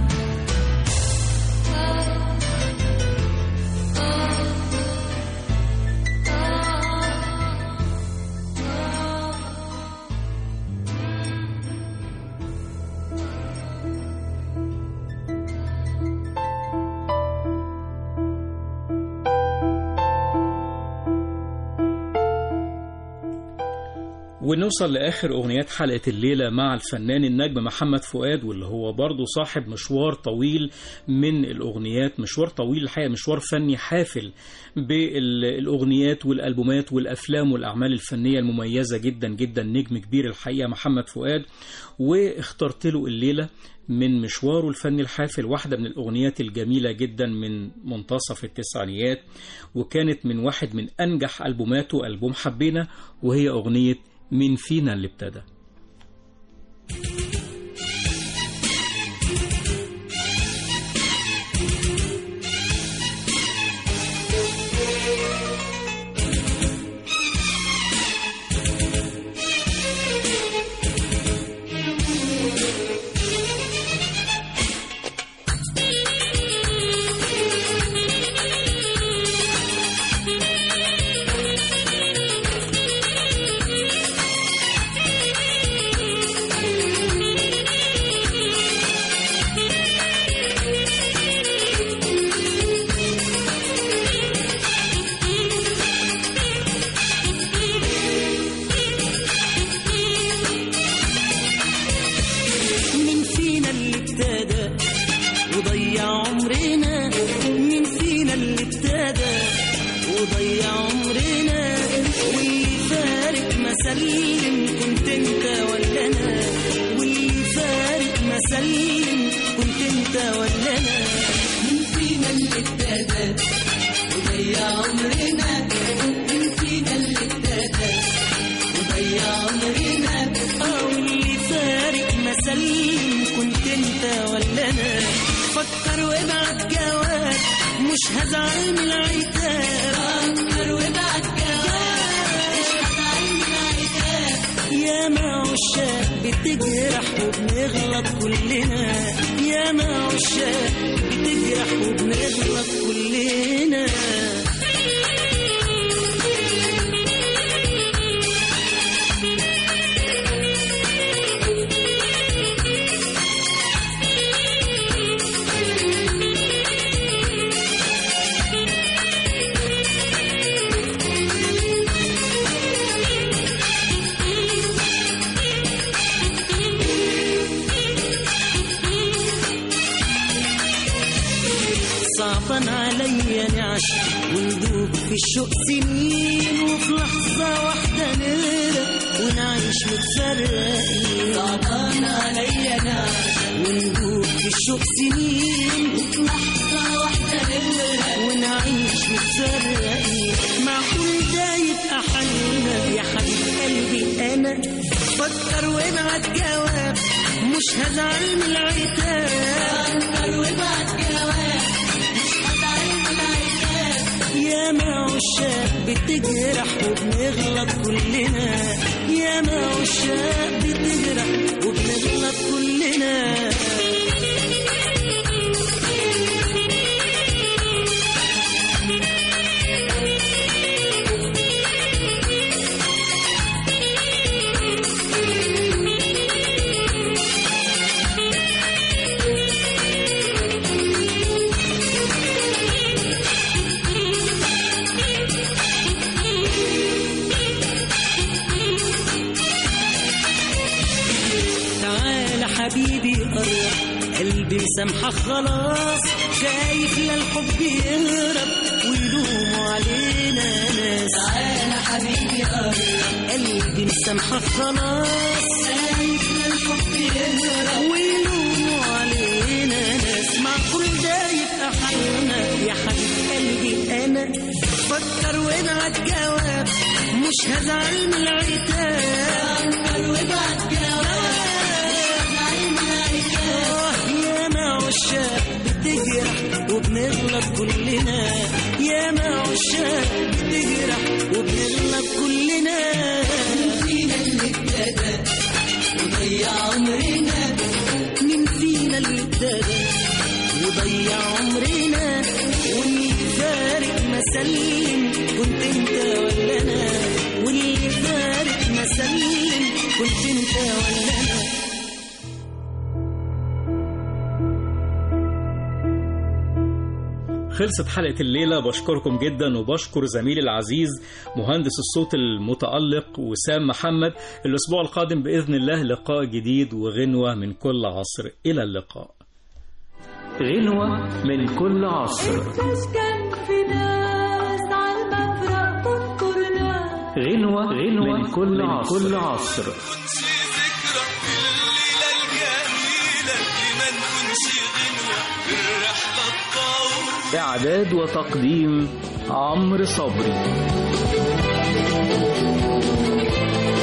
Speaker 22: ونوصل لآخر أغنيات حلقة الليلة مع الفنان النجم محمد فؤاد، واللي هو برضه صاحب مشوار طويل من الأغنيات، مشوار طويل الحقيقة، مشوار فني حافل بالأغنيات والألبومات والأفلام والأعمال الفنية المميزة جدا جدا. نجم كبير الحقيقة محمد فؤاد، واخترت له الليلة من مشواره الفني الحافل واحدة من الأغنيات الجميلة جدا من منتصف التسعينيات، وكانت من واحد من أنجح ألبوماته، ألبوم حبينا، وهي أغنية مين فينا اللي ابتدى.
Speaker 3: صعبان عليا نعش وندوب في الشوق سنين، وفي لحظة واحدة نرق ونعيش متفرقين. صعبان عليا نعش وندوب في الشوق سنين، وفي لحظة واحدة نرق ونعيش متفرقين. معقول ده يبقى حالنا يا حبيب قلبي؟ أنا فكر وابعت جواب، مش هزعل من العتاب. فكر وابعت جواب، يا ما عشاق بتجرح وبنغلط كلنا،
Speaker 5: عشاق بتجرح وبنغلط كلنا. حبيبي قرب قلبي مسامحك خلاص، خايف للحب يهرب ويلوموا علينا ناس. تعالى حبيبي قرب قلبي مسامحك خلاص، خايف للحب يهرب ويلوموا علينا ناس. معقول ده يبقى حالنا يا حبيب قلبي؟ انا فكر وابعت جواب، مش هزعل من العتاب. فكر وابعت جواب عشاق بتجرح وبنغلط كلنا، يا ما عشاق بتجرح وبنغلط كلنا. مين فينا اللي ابتدى وضيع عمرنا؟ مين فينا اللي ابتدى وضيع عمرنا؟ واللي فارق ما سلم كنت انت ولا انا؟ واللي فارق ما سلم كنت انت ولا انا؟
Speaker 22: خلصت حلقة الليلة. بشكركم جدا وبشكر زميلي العزيز مهندس الصوت المتألق وسام محمد. الأسبوع القادم بإذن الله لقاء جديد وغنوة من كل عصر. إلى اللقاء.
Speaker 21: غنوة من كل عصر. غنوة غنوة من كل عصر. كل عصر. إعداد وتقديم عمرو صبري.